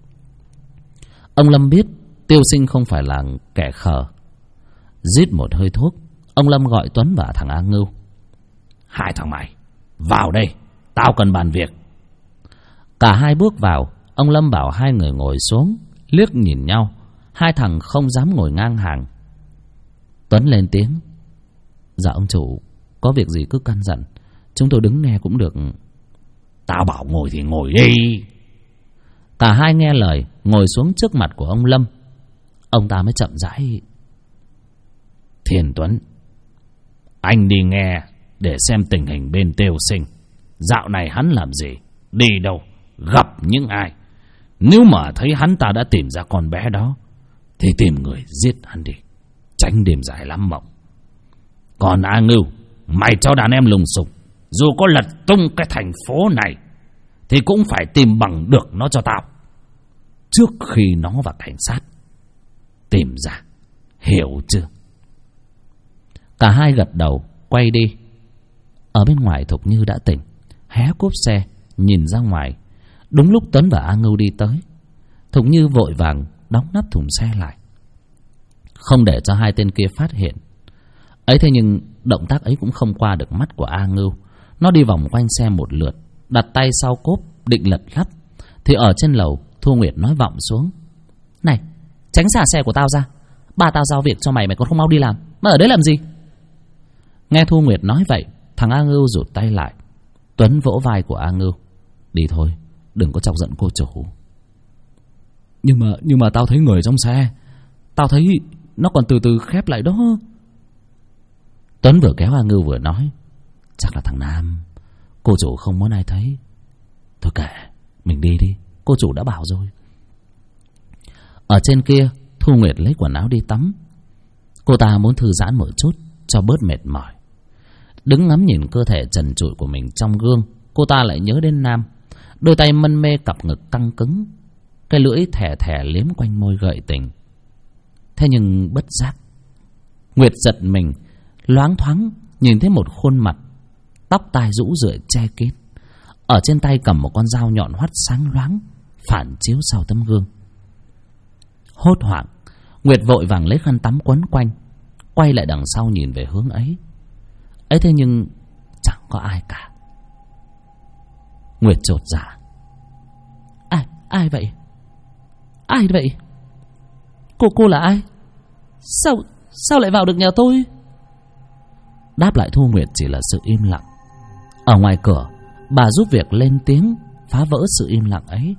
Ông Lâm biết Tiêu Sinh không phải là kẻ khờ. Rít một hơi thuốc, ông Lâm gọi Tuấn và thằng A Ngưu. Hai thằng mày vào đây, tao cần bàn việc. Cả hai bước vào. Ông Lâm bảo hai người ngồi xuống, liếc nhìn nhau. Hai thằng không dám ngồi ngang hàng. Tuấn lên tiếng. Dạ ông chủ, có việc gì cứ căn dặn, chúng tôi đứng nghe cũng được. Tao bảo ngồi thì ngồi đi. Cả hai nghe lời, ngồi xuống trước mặt của ông Lâm. Ông ta mới chậm rãi. Thiên Tuấn, anh đi nghe để xem tình hình bên Tiêu Sinh. Dạo này hắn làm gì, đi đâu, gặp những ai. Nếu mà thấy hắn ta đã tìm ra con bé đó thì tìm người giết hắn đi, tránh đêm dài lắm mộng. Còn A Ngưu, mày cho đàn em lùng sục, dù có lật tung cái thành phố này thì cũng phải tìm bằng được nó cho tao, trước khi nó và cảnh sát tìm ra, hiểu chưa? Cả hai gật đầu, quay đi. Ở bên ngoài Thục Như đã tỉnh, hé cốp xe nhìn ra ngoài. Đúng lúc Tuấn và A Ngưu đi tới, Thục Như vội vàng đóng nắp thùng xe lại, không để cho hai tên kia phát hiện. Ấy thế nhưng động tác ấy cũng không qua được mắt của A Ngưu. Nó đi vòng quanh xe một lượt, đặt tay sau cốp định lật lắp, thì ở trên lầu Thu Nguyệt nói vọng xuống. Này, tránh xa xe của tao ra. Ba tao giao việc cho mày, mày còn không mau đi làm, mà ở đấy làm gì? Nghe Thu Nguyệt nói vậy, thằng A Ngưu rụt tay lại. Tuấn vỗ vai của A Ngưu. Đi thôi, đừng có chọc giận cô chủ. Nhưng mà tao thấy người trong xe, tao thấy nó còn từ từ khép lại đó. Tuấn vừa kéo A Ngưu vừa nói. Chắc là thằng Nam, cô chủ không muốn ai thấy. Thôi kệ, mình đi đi, cô chủ đã bảo rồi. Ở trên kia, Thu Nguyệt lấy quần áo đi tắm. Cô ta muốn thư giãn một chút cho bớt mệt mỏi. Đứng ngắm nhìn cơ thể trần trụi của mình trong gương, cô ta lại nhớ đến Nam. Đôi tay mân mê cặp ngực căng cứng, cái lưỡi thẻ thẻ liếm quanh môi gợi tình. Thế nhưng bất giác, Nguyệt giật mình, loáng thoáng nhìn thấy một khuôn mặt, tóc tai rũ rượi che kín. Ở trên tay cầm một con dao nhọn hoắt sáng loáng, phản chiếu sau tấm gương. Hốt hoảng, Nguyệt vội vàng lấy khăn tắm quấn quanh, quay lại đằng sau nhìn về hướng ấy. Ấy thế nhưng chẳng có ai cả. Nguyệt chột dạ. Ai vậy? Ai vậy? Cô là ai? Sao lại vào được nhà tôi? Đáp lại Thu Nguyệt chỉ là sự im lặng. Ở ngoài cửa, bà giúp việc lên tiếng phá vỡ sự im lặng ấy.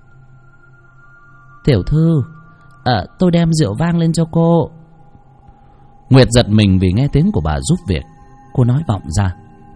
Tiểu thư, tôi đem rượu vang lên cho cô. Nguyệt giật mình vì nghe tiếng của bà giúp việc. Cô nói vọng ra.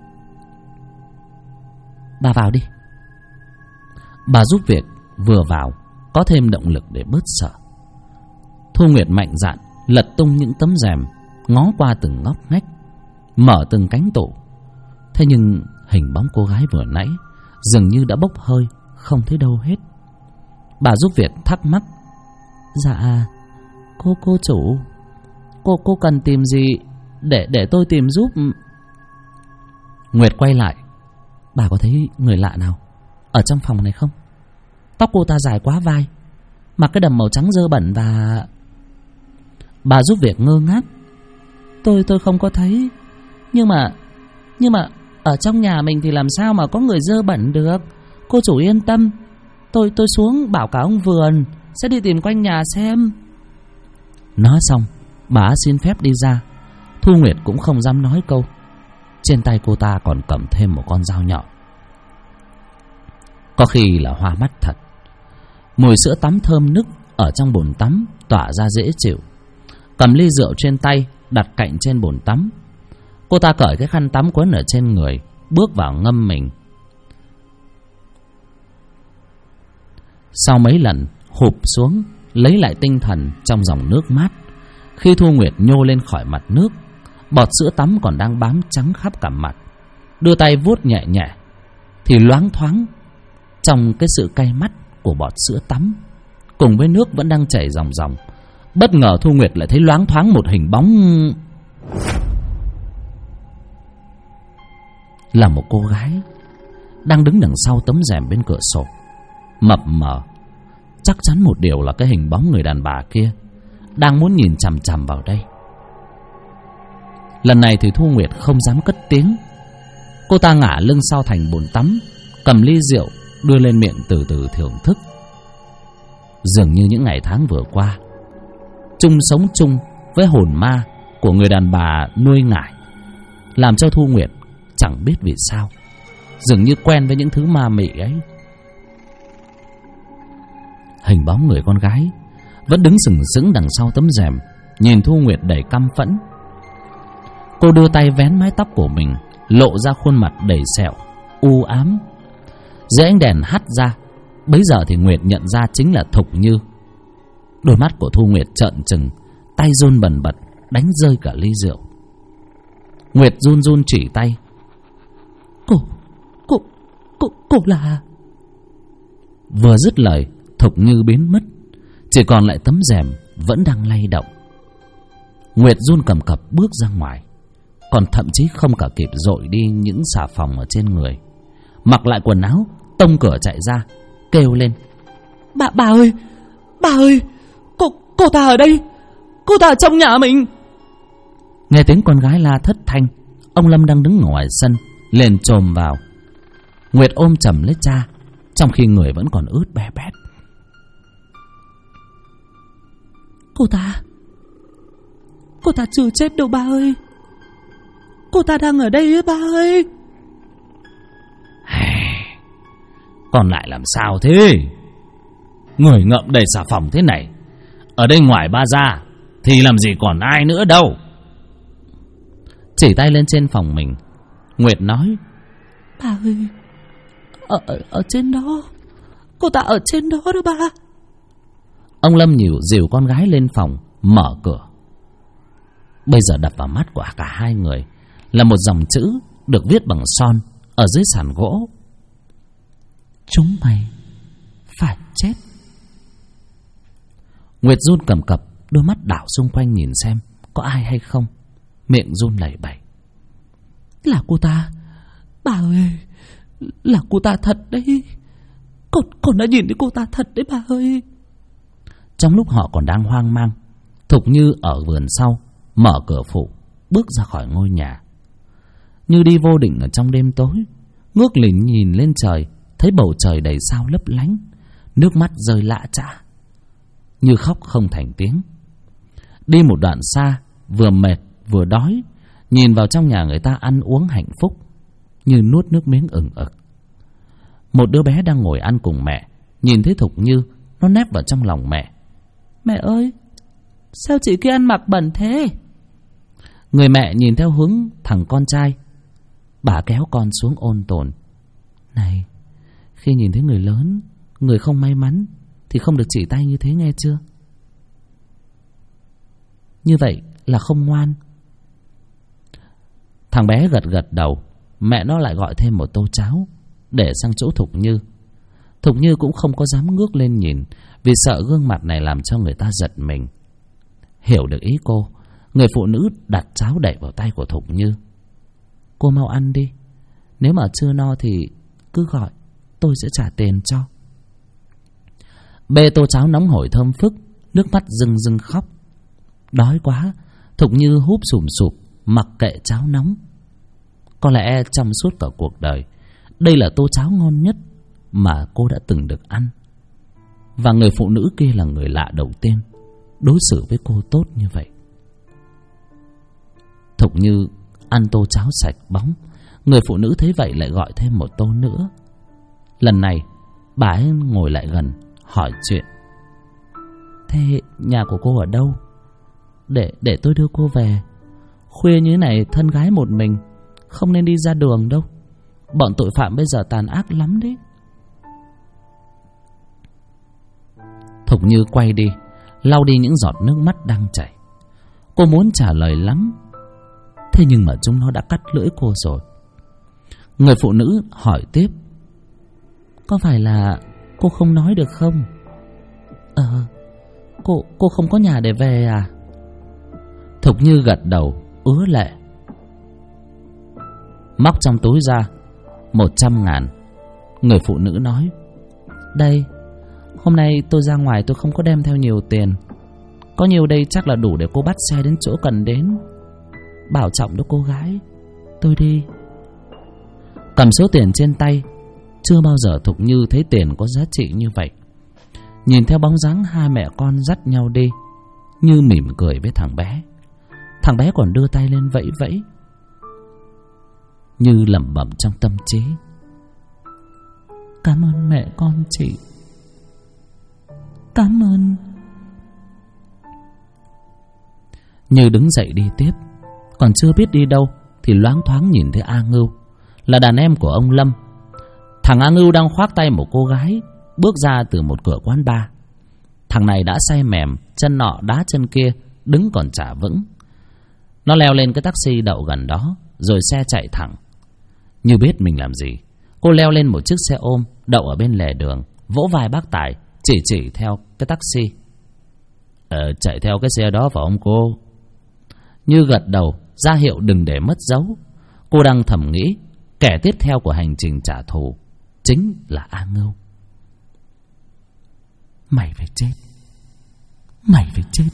Bà vào đi. Bà giúp việc vừa vào có thêm động lực để bớt sợ. Thu Nguyệt mạnh dạn lật tung những tấm rèm, ngó qua từng ngóc ngách, mở từng cánh tủ. Thế nhưng hình bóng cô gái vừa nãy dường như đã bốc hơi, không thấy đâu hết. Bà giúp việc thắc mắc. Dạ, cô chủ, cô cần tìm gì để tôi tìm giúp? Nguyệt quay lại. Bà có thấy người lạ nào ở trong phòng này không? Tóc cô ta dài quá vai, mặc cái đầm màu trắng dơ bẩn và... Bà giúp việc ngơ ngác. Tôi không có thấy. Nhưng mà ở trong nhà mình thì làm sao mà có người dơ bẩn được. Cô chủ yên tâm, tôi xuống bảo cả ông vườn sẽ đi tìm quanh nhà xem. Nói xong, bà xin phép đi ra. Thu Nguyệt cũng không dám nói câu. Trên tay cô ta còn cầm thêm một con dao nhọn. Có khi là hoa mắt thật. Mùi sữa tắm thơm nức ở trong bồn tắm tỏa ra dễ chịu. Cầm ly rượu trên tay đặt cạnh trên bồn tắm. Cô ta cởi cái khăn tắm quấn ở trên người, bước vào ngâm mình. Sau mấy lần hụp xuống, lấy lại tinh thần trong dòng nước mát. Khi Thu Nguyệt nhô lên khỏi mặt nước, bọt sữa tắm còn đang bám trắng khắp cả mặt. Đưa tay vuốt nhẹ nhẹ thì loáng thoáng trong cái sự cay mắt của bọt sữa tắm cùng với nước vẫn đang chảy ròng ròng, bất ngờ Thu Nguyệt lại thấy loáng thoáng một hình bóng. là một cô gái đang đứng đằng sau tấm rèm bên cửa sổ, mập mờ. Chắc chắn một điều là cái hình bóng người đàn bà kia đang muốn nhìn chằm chằm vào đây. Lần này thì Thu Nguyệt không dám cất tiếng. Cô ta ngả lưng sau thành bồn tắm, cầm ly rượu đưa lên miệng từ từ thưởng thức. Dường như những ngày tháng vừa qua, chung sống chung với hồn ma của người đàn bà nuôi ngải, làm cho Thu Nguyệt chẳng biết vì sao dường như quen với những thứ ma mị ấy. Hình bóng người con gái vẫn đứng sừng sững đằng sau tấm rèm, nhìn Thu Nguyệt đầy căm phẫn. Cô đưa tay vén mái tóc của mình, lộ ra khuôn mặt đầy sẹo, u ám. Dưới ánh đèn hắt ra, bấy giờ thì Nguyệt nhận ra chính là Thục Như. Đôi mắt của Thu Nguyệt trợn trừng, tay run bần bật, đánh rơi cả ly rượu. Nguyệt run run chỉ tay. Cô là... Vừa dứt lời, Thục Như biến mất, chỉ còn lại tấm rèm vẫn đang lay động. Nguyệt run cầm cập bước ra ngoài, còn thậm chí không cả kịp dội đi những xà phòng ở trên người, mặc lại quần áo, tông cửa chạy ra, kêu lên: Bà ơi, cô ta ở đây, cô ta ở trong nhà mình. Nghe tiếng con gái la thất thanh, ông Lâm đang đứng ngoài sân liền chồm vào. Nguyệt ôm chầm lấy cha, trong khi người vẫn còn ướt be bét. Cô ta chưa chết đâu ba ơi. Cô ta đang ở đây ấy ba ơi. Còn lại làm sao thế? Người ngậm đầy xà phòng thế này, ở đây ngoài ba ra thì làm gì còn ai nữa đâu. Chỉ tay lên trên phòng mình, Nguyệt nói: Bà ơi, ở trên đó, cô ta ở trên đó đó ba. Ông Lâm dìu con gái lên phòng, mở cửa. Bây giờ đập vào mắt của cả hai người là một dòng chữ được viết bằng son ở dưới sàn gỗ: Chúng mày phải chết. Nguyệt run cầm cập, đôi mắt đảo xung quanh nhìn xem có ai hay không, miệng run lẩy bẩy: Là cô ta, bà ơi, là cô ta thật đấy. Con đã nhìn thấy cô ta thật đấy bà ơi. Trong lúc họ còn đang hoang mang, Thục Như ở vườn sau mở cửa phụ, bước ra khỏi ngôi nhà. Như đi vô định ở trong đêm tối, ngước lên nhìn lên trời, thấy bầu trời đầy sao lấp lánh, nước mắt rơi lã chã. Như khóc không thành tiếng. Đi một đoạn xa, vừa mệt vừa đói, nhìn vào trong nhà người ta ăn uống hạnh phúc, Như nuốt nước miếng ừng ực. Một đứa bé đang ngồi ăn cùng mẹ, nhìn thấy Thục Như, nó nép vào trong lòng mẹ: Mẹ ơi, sao chị kia ăn mặc bẩn thế? Người mẹ nhìn theo hướng thằng con trai, bà kéo con xuống ôn tồn: Này, khi nhìn thấy người lớn, người không may mắn thì không được chỉ tay như thế nghe chưa? Như vậy là không ngoan. Thằng bé gật gật đầu. Mẹ nó lại gọi thêm một tô cháo để sang chỗ Thục Như. Thục Như cũng không có dám ngước lên nhìn, vì sợ gương mặt này làm cho người ta giật mình. Hiểu được ý cô, người phụ nữ đặt cháo đậy vào tay của Thục Như: Cô mau ăn đi, nếu mà chưa no thì cứ gọi, tôi sẽ trả tiền cho. Bê tô cháo nóng hổi thơm phức, nước mắt rưng rưng khóc. Đói quá, Thục Như húp sùm sụp, mặc kệ cháo nóng. Có lẽ trong suốt cả cuộc đời, đây là tô cháo ngon nhất mà cô đã từng được ăn. Và người phụ nữ kia là người lạ đầu tiên đối xử với cô tốt như vậy. Thục Như ăn tô cháo sạch bóng. Người phụ nữ thấy vậy lại gọi thêm một tô nữa. Lần này bà ấy ngồi lại gần, hỏi chuyện: Thế nhà của cô ở đâu? Để tôi đưa cô về. Khuya như thế này thân gái một mình, không nên đi ra đường đâu. Bọn tội phạm bây giờ tàn ác lắm đấy. Thục Như quay đi, lau đi những giọt nước mắt đang chảy. Cô muốn trả lời lắm, thế nhưng mà chúng nó đã cắt lưỡi cô rồi. Người phụ nữ hỏi tiếp: Có phải là cô không nói được không? Cô không có nhà để về à? Thục Như gật đầu ứa lệ. móc trong túi ra 100.000. Người phụ nữ nói: Đây, hôm nay tôi ra ngoài tôi không có đem theo nhiều tiền. Có nhiều đây chắc là đủ để cô bắt xe đến chỗ cần đến. Bảo trọng đó cô gái, tôi đi. Cầm số tiền trên tay, chưa bao giờ Thục Như thấy tiền có giá trị như vậy. Nhìn theo bóng dáng hai mẹ con dắt nhau đi, Như mỉm cười với thằng bé. Thằng bé còn đưa tay lên vẫy vẫy. Như lẩm bẩm trong tâm trí: Cảm ơn mẹ con chị, cảm ơn. Như đứng dậy đi tiếp. Còn chưa biết đi đâu thì loáng thoáng nhìn thấy A Ngưu, là đàn em của ông Lâm. Thằng A Ngưu đang khoác tay một cô gái bước ra từ một cửa quán bar. Thằng này đã say mềm, chân nọ đá chân kia, đứng còn chả vững. Nó leo lên cái taxi đậu gần đó, rồi xe chạy thẳng. Như biết mình làm gì, cô leo lên một chiếc xe ôm đậu ở bên lề đường, vỗ vai bác tài, chỉ theo cái taxi. Chạy theo cái xe đó phải không cô? Như gật đầu ra hiệu đừng để mất dấu. Cô đang thầm nghĩ kẻ tiếp theo của hành trình trả thù chính là A Ngưu. Mày phải chết, mày phải chết.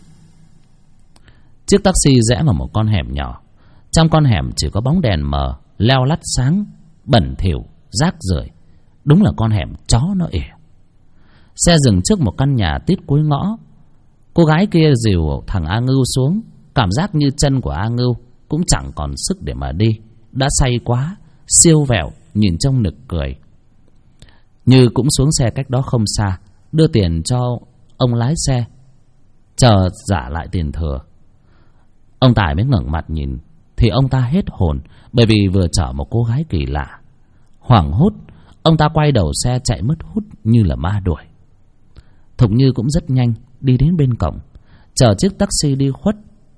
Chiếc taxi rẽ vào một con hẻm nhỏ. Trong con hẻm chỉ có bóng đèn mờ leo lắt sáng, bẩn thỉu, rác rưởi. Đúng là con hẻm chó nó ỉa. Xe dừng trước một căn nhà tít cuối ngõ. Cô gái kia dìu thằng A Ngưu xuống. Cảm giác như chân của A Ngưu cũng chẳng còn sức để mà đi, đã say quá, siêu vẹo, nhìn trông nực cười. Như cũng xuống xe cách đó không xa, đưa tiền cho ông lái xe, chờ trả lại tiền thừa. Ông Tài mới ngẩng mặt nhìn thì ông ta hết hồn, bởi vì vừa chở một cô gái kỳ lạ. Hoảng hốt, ông ta quay đầu xe chạy mất hút như là ma đuổi. Thục Như cũng rất nhanh đi đến bên cổng, chờ chiếc taxi đi khuất.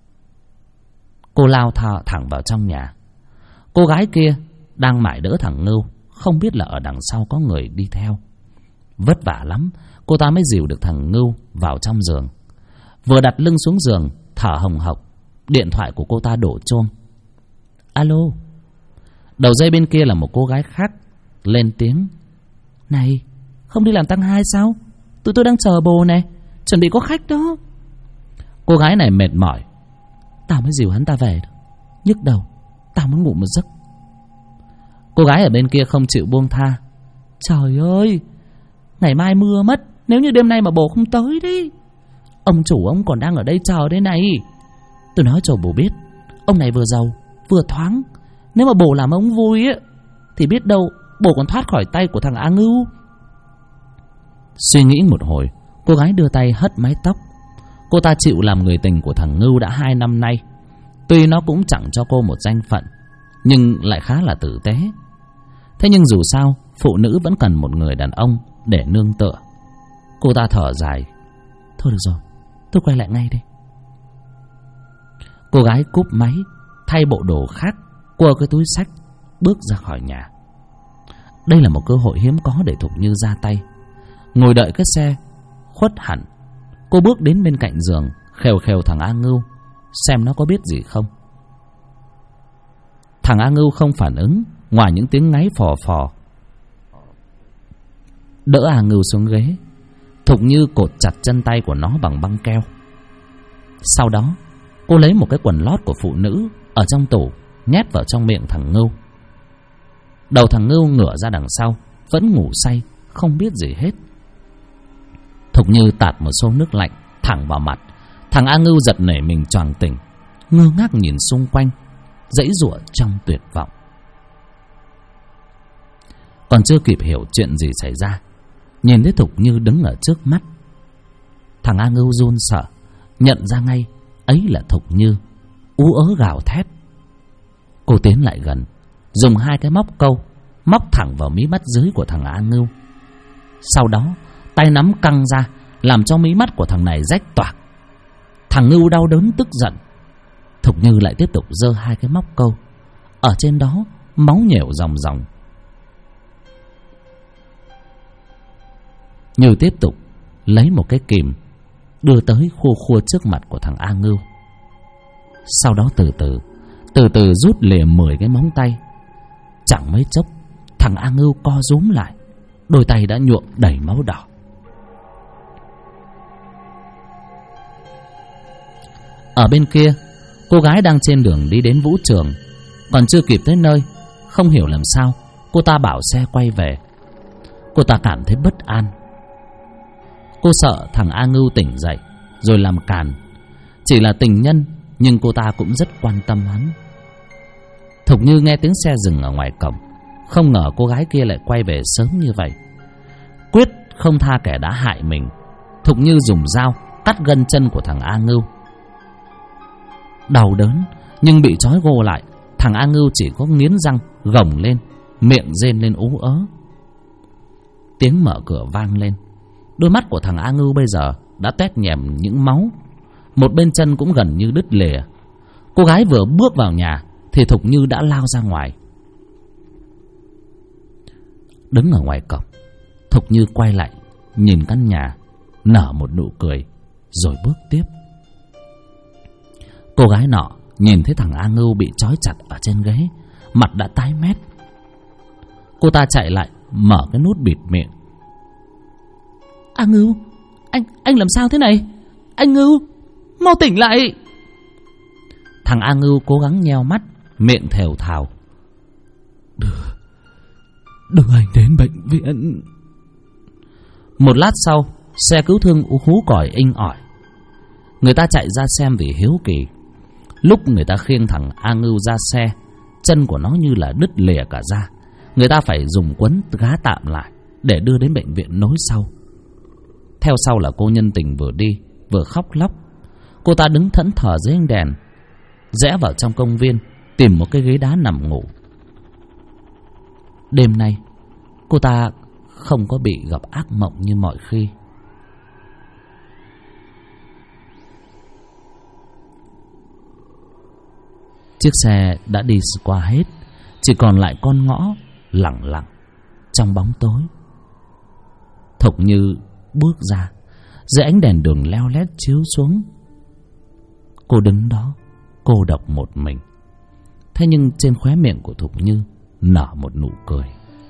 Cô lao thẳng vào trong nhà. Cô gái kia đang mải đỡ thằng Ngưu, không biết là ở đằng sau có người đi theo. Vất vả lắm cô ta mới dìu được thằng Ngưu vào trong giường. Vừa đặt lưng xuống giường, thở hồng hộc, điện thoại của cô ta đổ chuông. Alo. Đầu dây bên kia là một cô gái khác lên tiếng: Này, không đi làm tăng 2 sao? Tụi tôi đang chờ bồ này, chuẩn bị có khách đó. Cô gái này mệt mỏi: Tao mới dìu hắn ta về, nhức đầu, tao muốn ngủ một giấc. Cô gái ở bên kia không chịu buông tha: Trời ơi, ngày mai mưa mất, nếu như đêm nay mà bồ không tới đấy. Ông chủ ông còn đang ở đây chờ đây này. Tôi nói cho bồ biết, ông này vừa giàu vừa thoáng. Nếu mà bồ làm ông vui ấy, thì biết đâu bồ còn thoát khỏi tay của thằng A Ngưu. Suy nghĩ một hồi, cô gái đưa tay hất mái tóc. Cô ta chịu làm người tình của thằng Ngưu đã 2 năm nay. Tuy nó cũng chẳng cho cô một danh phận, nhưng lại khá là tử tế. Thế nhưng dù sao, phụ nữ vẫn cần một người đàn ông để nương tựa. Cô ta thở dài: Thôi được rồi, tôi quay lại ngay đây. Cô gái cúp máy, thay bộ đồ khác, quơ cái túi xách, bước ra khỏi nhà. Đây là một cơ hội hiếm có để Thục Như ra tay. Ngồi đợi cái xe khuất hẳn, cô bước đến bên cạnh giường, khều khều thằng A Ngưu xem nó có biết gì không. Thằng A Ngưu không phản ứng, ngoài những tiếng ngáy phò phò. Đỡ A Ngưu xuống ghế, Thục Như cột chặt chân tay của nó bằng băng keo. Sau đó cô lấy một cái quần lót của phụ nữ ở trong tủ, nhét vào trong miệng thằng Ngưu. Đầu thằng Ngưu ngửa ra đằng sau, vẫn ngủ say, không biết gì hết. Thục Như tạt một xô nước lạnh thẳng vào mặt. Thằng A Ngưu giật nảy mình choàng tỉnh, ngơ ngác nhìn xung quanh, giãy giụa trong tuyệt vọng. Còn chưa kịp hiểu chuyện gì xảy ra, nhìn thấy Thục Như đứng ở trước mắt. Thằng A Ngưu run sợ, nhận ra ngay ấy là Thục Như, ú ớ gào thét. Cô tiến lại gần, dùng 2 cái móc câu móc thẳng vào mí mắt dưới của thằng A Ngưu. Sau đó tay nắm căng ra, làm cho mí mắt của thằng này rách toạc. Thằng Ngưu đau đớn tức giận. Thục Như lại tiếp tục giơ 2 cái móc câu, ở trên đó máu nhểu ròng ròng. Như tiếp tục lấy một cái kìm đưa tới khua khua trước mặt của thằng A Ngưu. Sau đó từ từ rút lìa 10 cái móng tay Chẳng mấy chốc thằng A Ngưu co rúm lại, đôi tay đã nhuộm đầy máu đỏ. Ở bên kia, cô gái đang trên đường đi đến vũ trường. Còn chưa kịp tới nơi, không hiểu làm sao cô ta bảo xe quay về. Cô ta cảm thấy bất an. Cô sợ thằng A Ngưu tỉnh dậy rồi làm càn. Chỉ là tình nhân, nhưng cô ta cũng rất quan tâm hắn. Thục Như nghe tiếng xe dừng ở ngoài cổng, không ngờ cô gái kia lại quay về sớm như vậy. Quyết không tha kẻ đã hại mình, Thục Như dùng dao cắt gân chân của thằng A Ngưu. Đau đớn nhưng bị trói gô lại, thằng A Ngưu chỉ có nghiến răng gồng lên, miệng rên lên ú ớ. Tiếng mở cửa vang lên. Đôi mắt của thằng A Ngưu bây giờ đã toét nhèm những máu, một bên chân cũng gần như đứt lìa. Cô gái vừa bước vào nhà thì Thục Như đã lao ra ngoài. Đứng ở ngoài cổng, Thục Như quay lại nhìn căn nhà, nở một nụ cười rồi bước tiếp. Cô gái nọ nhìn thấy thằng A Ngưu bị trói chặt ở trên ghế, mặt đã tái mét. Cô ta chạy lại mở cái nút bịt miệng. A Ngưu, anh làm sao thế này? Anh Ngưu, mau tỉnh lại! Thằng A Ngưu cố gắng nheo mắt, miệng thều thào. Đưa anh đến bệnh viện. Một lát sau, xe cứu thương hú còi inh ỏi. Người ta chạy ra xem vì hiếu kỳ. Lúc người ta khiêng thằng A Ngưu ra xe, chân của nó như là đứt lìa cả ra. Người ta phải dùng quấn gá tạm lại để đưa đến bệnh viện nối sau. Theo sau là cô nhân tình vừa đi vừa khóc lóc. Cô ta đứng thẫn thờ dưới ánh đèn, rẽ vào trong công viên tìm một cái ghế đá nằm ngủ. Đêm nay cô ta không có bị gặp ác mộng như mọi khi. Chiếc xe đã đi qua hết, chỉ còn lại con ngõ lặng lặng trong bóng tối. Thục Như bước ra, dưới ánh đèn đường leo lét chiếu xuống. Cô đứng đó cô độc một mình. Thế nhưng trên khóe miệng của Thục Như nở một nụ cười.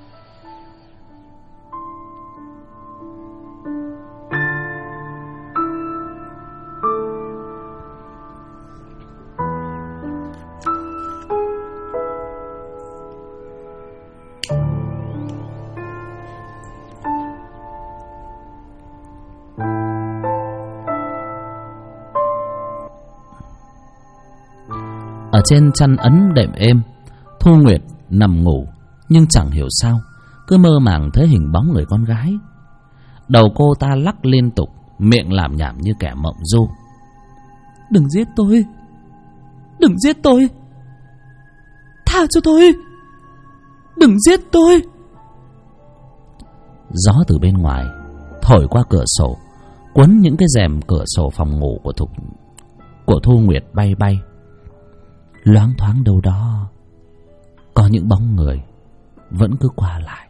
Ở trên chăn ấn đệm êm, Thu Nguyệt nằm ngủ, nhưng chẳng hiểu sao cứ mơ màng thấy hình bóng người con gái. Đầu cô ta lắc liên tục, miệng làm nhảm như kẻ mộng du. Đừng giết tôi, đừng giết tôi, tha cho tôi, đừng giết tôi. Gió từ bên ngoài thổi qua cửa sổ, quấn những cái rèm cửa sổ phòng ngủ của Thu Nguyệt bay bay. Loáng thoáng đâu đó có những bóng người vẫn cứ qua lại.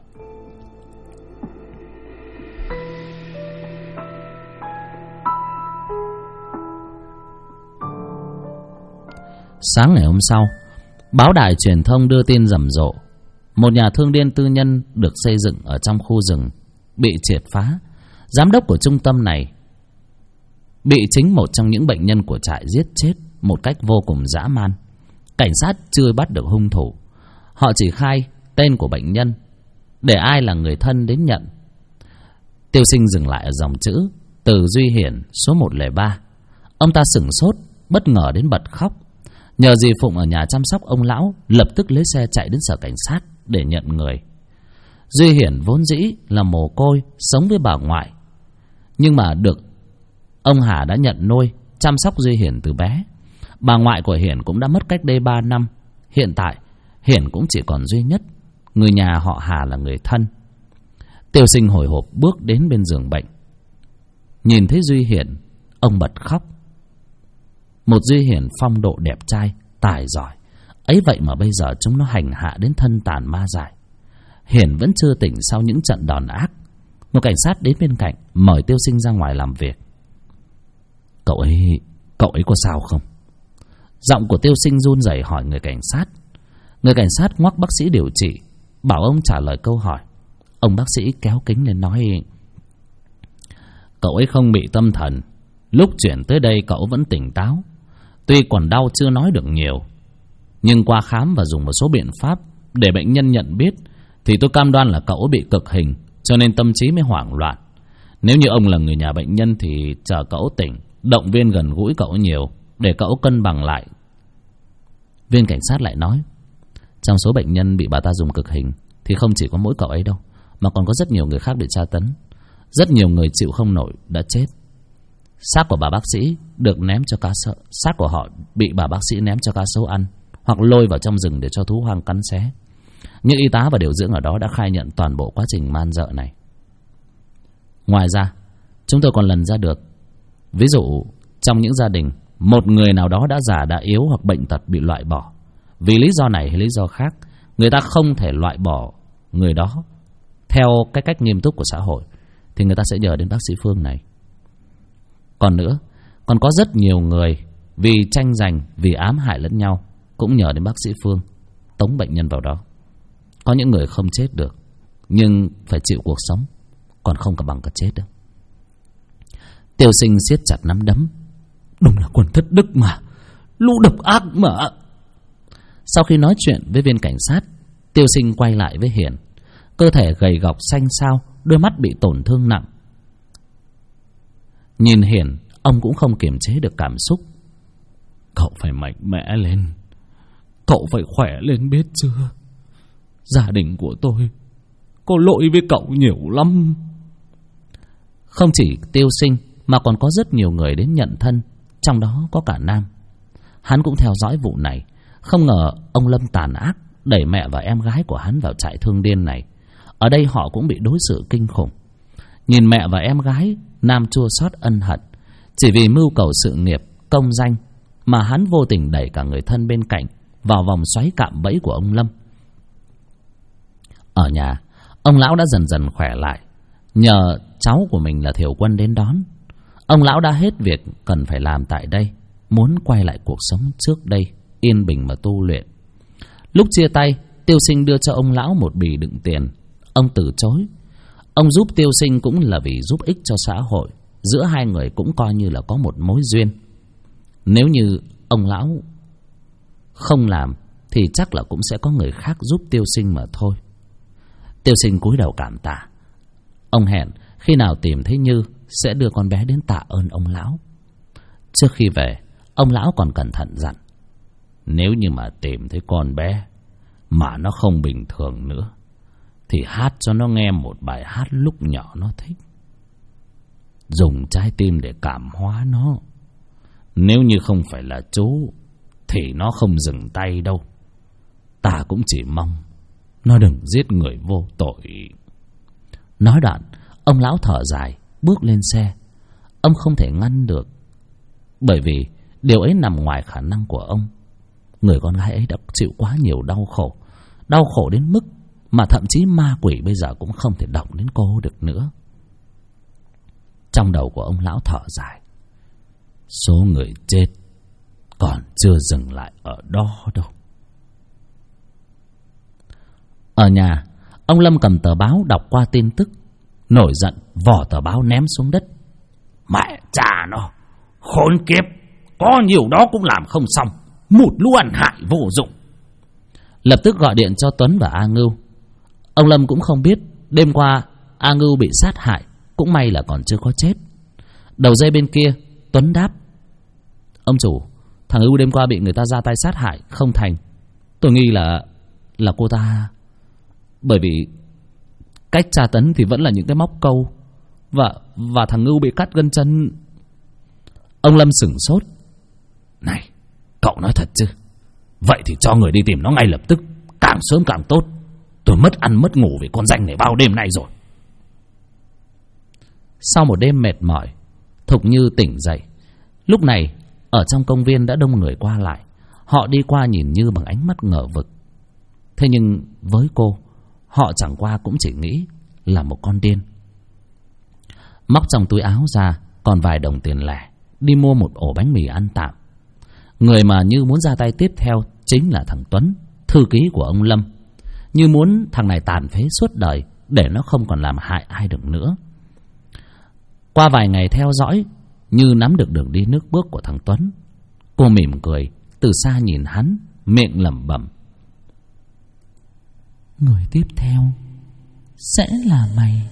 Sáng ngày hôm sau, báo đài truyền thông đưa tin rầm rộ. Một nhà thương điên tư nhân được xây dựng ở trong khu rừng bị triệt phá. Giám đốc của trung tâm này bị chính một trong những bệnh nhân của trại giết chết một cách vô cùng dã man. Cảnh sát chưa bắt được hung thủ. Họ chỉ khai tên của bệnh nhân để ai là người thân đến nhận. Tiêu Sinh dừng lại ở dòng chữ Từ Duy Hiển số 103. Ông ta sửng sốt, bất ngờ đến bật khóc. Nhờ dì Phụng ở nhà chăm sóc ông lão, lập tức lấy xe chạy đến sở cảnh sát để nhận người. Duy Hiển vốn dĩ là mồ côi, sống với bà ngoại, nhưng mà được ông Hà đã nhận nuôi, chăm sóc Duy Hiển từ bé. Bà ngoại của Hiển cũng đã mất cách đây 3 năm. Hiện tại Hiển cũng chỉ còn duy nhất người nhà họ Hà là người thân. Tiêu Sinh hồi hộp bước đến bên giường bệnh. Nhìn thấy Duy Hiển, ông bật khóc. Một Duy Hiển phong độ đẹp trai, tài giỏi, ấy vậy mà bây giờ chúng nó hành hạ đến thân tàn ma dại. Hiển vẫn chưa tỉnh sau những trận đòn ác. Một cảnh sát đến bên cạnh mời Tiêu Sinh ra ngoài làm việc. Cậu ấy có sao không? Giọng của Tiêu Sinh run rẩy hỏi người cảnh sát. Người cảnh sát ngoắc bác sĩ điều trị, bảo ông trả lời câu hỏi. Ông bác sĩ kéo kính lên nói: Cậu ấy không bị tâm thần. Lúc chuyển tới đây cậu vẫn tỉnh táo. Tuy còn đau chưa nói được nhiều, nhưng qua khám và dùng một số biện pháp để bệnh nhân nhận biết thì tôi cam đoan là cậu bị cực hình, cho nên tâm trí mới hoảng loạn. Nếu như ông là người nhà bệnh nhân thì chờ cậu tỉnh, động viên gần gũi cậu nhiều để cậu cân bằng lại. Viên cảnh sát lại nói: Trong số bệnh nhân bị bà ta dùng cực hình thì không chỉ có mỗi cậu ấy đâu, mà còn có rất nhiều người khác bị tra tấn. Rất nhiều người chịu không nổi đã chết. Xác của bà bác sĩ được ném cho cá sấu, xác của họ bị bà bác sĩ ném cho cá sấu ăn, hoặc lôi vào trong rừng để cho thú hoang cắn xé. Những y tá và điều dưỡng ở đó đã khai nhận toàn bộ quá trình man dợ này. Ngoài ra, chúng tôi còn lần ra được, ví dụ trong những gia đình, một người nào đó đã già đã yếu hoặc bệnh tật bị loại bỏ. Vì lý do này hay lý do khác, người ta không thể loại bỏ người đó theo cái cách nghiêm túc của xã hội, thì người ta sẽ nhờ đến bác sĩ Phương này. Còn nữa, còn có rất nhiều người vì tranh giành, vì ám hại lẫn nhau cũng nhờ đến bác sĩ Phương tống bệnh nhân vào đó. Có những người không chết được, nhưng phải chịu cuộc sống, còn không cả bằng cả chết đâu. Tiêu Sinh siết chặt nắm đấm. Đúng là quân thất đức mà, lũ độc ác mà. Sau khi nói chuyện với viên cảnh sát, Tiêu Sinh quay lại với Hiển. Cơ thể gầy gọc xanh xao, đôi mắt bị tổn thương nặng. Nhìn Hiển, ông cũng không kiềm chế được cảm xúc. Cậu phải mạnh mẽ lên, cậu phải khỏe lên biết chưa? Gia đình của tôi có lỗi với cậu nhiều lắm. Không chỉ Tiêu Sinh mà còn có rất nhiều người đến nhận thân, trong đó có cả Nam. Hắn cũng theo dõi vụ này. Không ngờ ông Lâm tàn ác đẩy mẹ và em gái của hắn vào trại thương điên này. Ở đây họ cũng bị đối xử kinh khủng. Nhìn mẹ và em gái, Nam chua xót ân hận. Chỉ vì mưu cầu sự nghiệp, công danh mà hắn vô tình đẩy cả người thân bên cạnh vào vòng xoáy cạm bẫy của ông Lâm. Ở nhà, ông lão đã dần dần khỏe lại. Nhờ cháu của mình là Thiều Quân đến đón, ông lão đã hết việc cần phải làm tại đây, muốn quay lại cuộc sống trước đây, yên bình mà tu luyện. Lúc chia tay, Tiêu Sinh đưa cho ông lão một bì đựng tiền. Ông từ chối. Ông giúp Tiêu Sinh cũng là vì giúp ích cho xã hội. Giữa hai người cũng coi như là có một mối duyên. Nếu như ông lão không làm thì chắc là cũng sẽ có người khác giúp Tiêu Sinh mà thôi. Tiêu Sinh cúi đầu cảm tạ. Ông hẹn khi nào tìm thấy Như sẽ đưa con bé đến tạ ơn ông lão. Trước khi về, ông lão còn cẩn thận dặn: Nếu như mà tìm thấy con bé mà nó không bình thường nữa thì hát cho nó nghe một bài hát lúc nhỏ nó thích. Dùng trái tim để cảm hóa nó. Nếu như không phải là chú thì nó không dừng tay đâu. Ta cũng chỉ mong nó đừng giết người vô tội. Nói đoạn, ông lão thở dài, bước lên xe. Ông không thể ngăn được, bởi vì điều ấy nằm ngoài khả năng của ông. Người con gái ấy đã chịu quá nhiều đau khổ đến mức mà thậm chí ma quỷ bây giờ cũng không thể động đến cô được nữa. Trong đầu của ông lão thở dài. Số người chết còn chưa dừng lại ở đó đâu. Ở nhà, ông Lâm cầm tờ báo đọc qua tin tức, nổi giận vò tờ báo ném xuống đất. Mẹ cha nó, khốn kiếp, có nhiều đó cũng làm không xong, một lũ ăn hại vô dụng. Lập tức gọi điện cho Tuấn và A Ngưu. Ông Lâm cũng không biết đêm qua A Ngưu bị sát hại, cũng may là còn chưa có chết. Đầu dây bên kia, Tuấn đáp: Ông chủ, thằng Ngưu đêm qua bị người ta ra tay sát hại không thành. Tôi nghi là cô ta. Bởi vì cách tra tấn thì vẫn là những cái móc câu, và thằng Ngưu bị cắt gân chân. Ông Lâm sửng sốt. Này, cậu nói thật chứ? Vậy thì cho người đi tìm nó ngay lập tức, càng sớm càng tốt. Tôi mất ăn mất ngủ vì con danh này bao đêm nay rồi. Sau một đêm mệt mỏi, Thục Như tỉnh dậy. Lúc này ở trong công viên đã đông người qua lại. Họ đi qua nhìn Như bằng ánh mắt ngờ vực. Thế nhưng với cô, họ chẳng qua cũng chỉ nghĩ là một con điên. Móc trong túi áo ra còn vài đồng tiền lẻ, đi mua một ổ bánh mì ăn tạm. Người mà Như muốn ra tay tiếp theo chính là thằng Tuấn, thư ký của ông Lâm, như muốn thằng này tàn phế suốt đời để nó không còn làm hại ai được nữa. Qua vài ngày theo dõi, Như nắm được đường đi nước bước của thằng Tuấn. Cô mỉm cười, từ xa nhìn hắn, miệng lẩm bẩm: người tiếp theo sẽ là mày.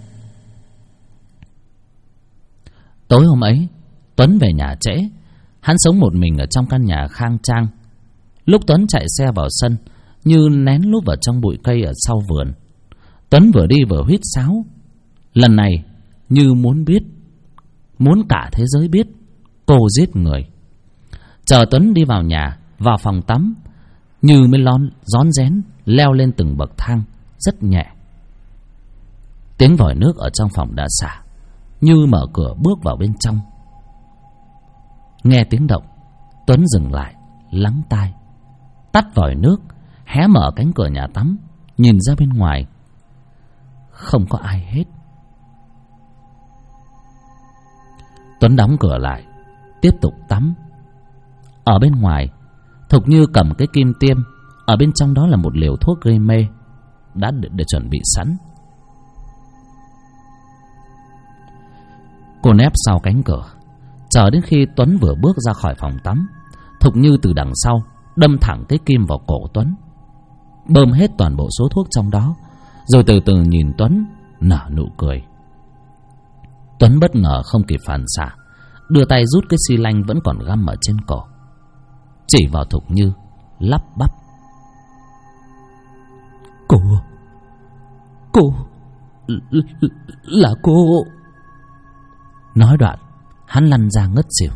Tối hôm ấy, Tuấn về nhà trễ. Hắn sống một mình ở trong căn nhà khang trang. Lúc Tuấn chạy xe vào sân, Như nén lúp vào trong bụi cây ở sau vườn. Tuấn vừa đi vừa huýt sáo. Lần này Như muốn biết, muốn cả thế giới biết cô giết người. Chờ Tuấn đi vào nhà, vào phòng tắm, Như mới rón rén leo lên từng bậc thang rất nhẹ. Tiếng vòi nước ở trong phòng đã xả. Như mở cửa bước vào bên trong. Nghe tiếng động, Tuấn dừng lại, lắng tai, tắt vòi nước, hé mở cánh cửa nhà tắm, nhìn ra bên ngoài. Không có ai hết. Tuấn đóng cửa lại, tiếp tục tắm. Ở bên ngoài, Thục Như cầm cái kim tiêm, ở bên trong đó là một liều thuốc gây mê đã để chuẩn bị sẵn. Cô nép sau cánh cửa, chờ đến khi Tuấn vừa bước ra khỏi phòng tắm, Thục Như từ đằng sau đâm thẳng cái kim vào cổ Tuấn, bơm hết toàn bộ số thuốc trong đó, rồi từ từ nhìn Tuấn nở nụ cười. Tuấn bất ngờ không kịp phản xạ, đưa tay rút cái xi lanh vẫn còn găm ở trên cổ, chỉ vào Thục Như, lắp bắp: Cô là cô. Nói đoạn, hắn lăn ra ngất xỉu.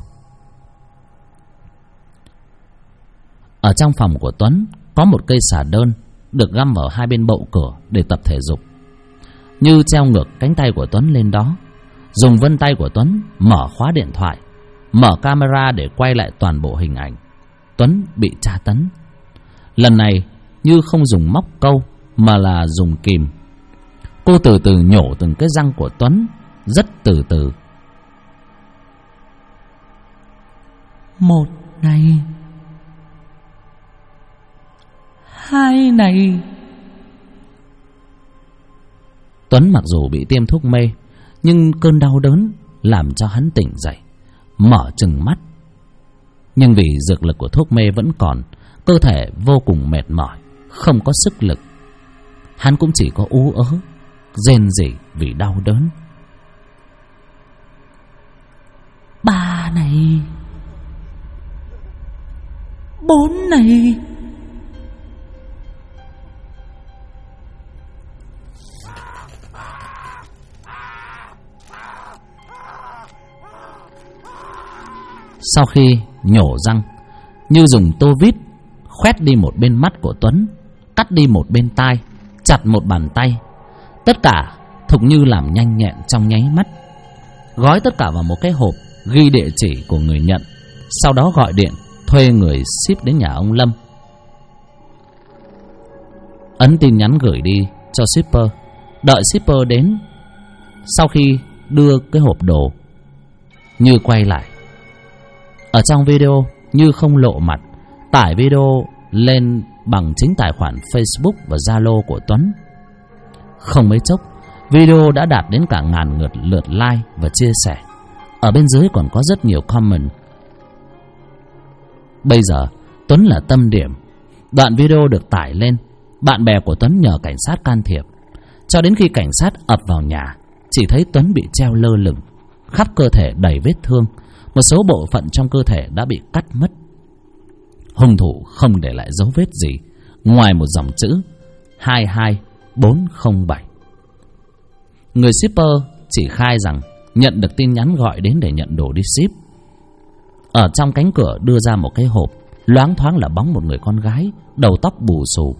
Ở trong phòng của Tuấn có một cây xà đơn được găm vào hai bên bậu cửa để tập thể dục. Như treo ngược cánh tay của Tuấn lên đó, dùng vân tay của Tuấn mở khóa điện thoại, mở camera để quay lại toàn bộ hình ảnh Tuấn bị tra tấn. Lần này Như không dùng móc câu mà là dùng kìm. Cô từ từ nhổ từng cái răng của Tuấn, rất từ từ. Một này, hai này. Tuấn mặc dù bị tiêm thuốc mê, nhưng cơn đau đớn làm cho hắn tỉnh dậy, mở trừng mắt. Nhưng vì dược lực của thuốc mê vẫn còn, cơ thể vô cùng mệt mỏi, không có sức lực. Hắn cũng chỉ có ú ớ, rên rỉ vì đau đớn. Ba này, bốn này. Sau khi nhổ răng, Như dùng tô vít khoét đi một bên mắt của Tuấn, cắt đi một bên tai, chặt một bàn tay. Tất cả Thục Như làm nhanh nhẹn trong nháy mắt, gói tất cả vào một cái hộp, ghi địa chỉ của người nhận, sau đó gọi điện thuê người ship đến nhà ông Lâm. Ấn tin nhắn gửi đi cho shipper, đợi shipper đến. Sau khi đưa cái hộp đồ, Như quay lại. Ở trong video, Như không lộ mặt, tải video lên bằng chính tài khoản Facebook và Zalo của Tuấn. Không mấy chốc, video đã đạt đến cả ngàn lượt like và chia sẻ. Ở bên dưới còn có rất nhiều comment. Bây giờ Tuấn là tâm điểm. Đoạn video được tải lên, bạn bè của Tuấn nhờ cảnh sát can thiệp. Cho đến khi cảnh sát ập vào nhà, chỉ thấy Tuấn bị treo lơ lửng, khắp cơ thể đầy vết thương, một số bộ phận trong cơ thể đã bị cắt mất. Hung thủ không để lại dấu vết gì ngoài một dòng chữ 22407. Người shipper chỉ khai rằng nhận được tin nhắn gọi đến để nhận đồ đi ship. Ở trong cánh cửa đưa ra một cái hộp, loáng thoáng là bóng một người con gái, đầu tóc bù xù.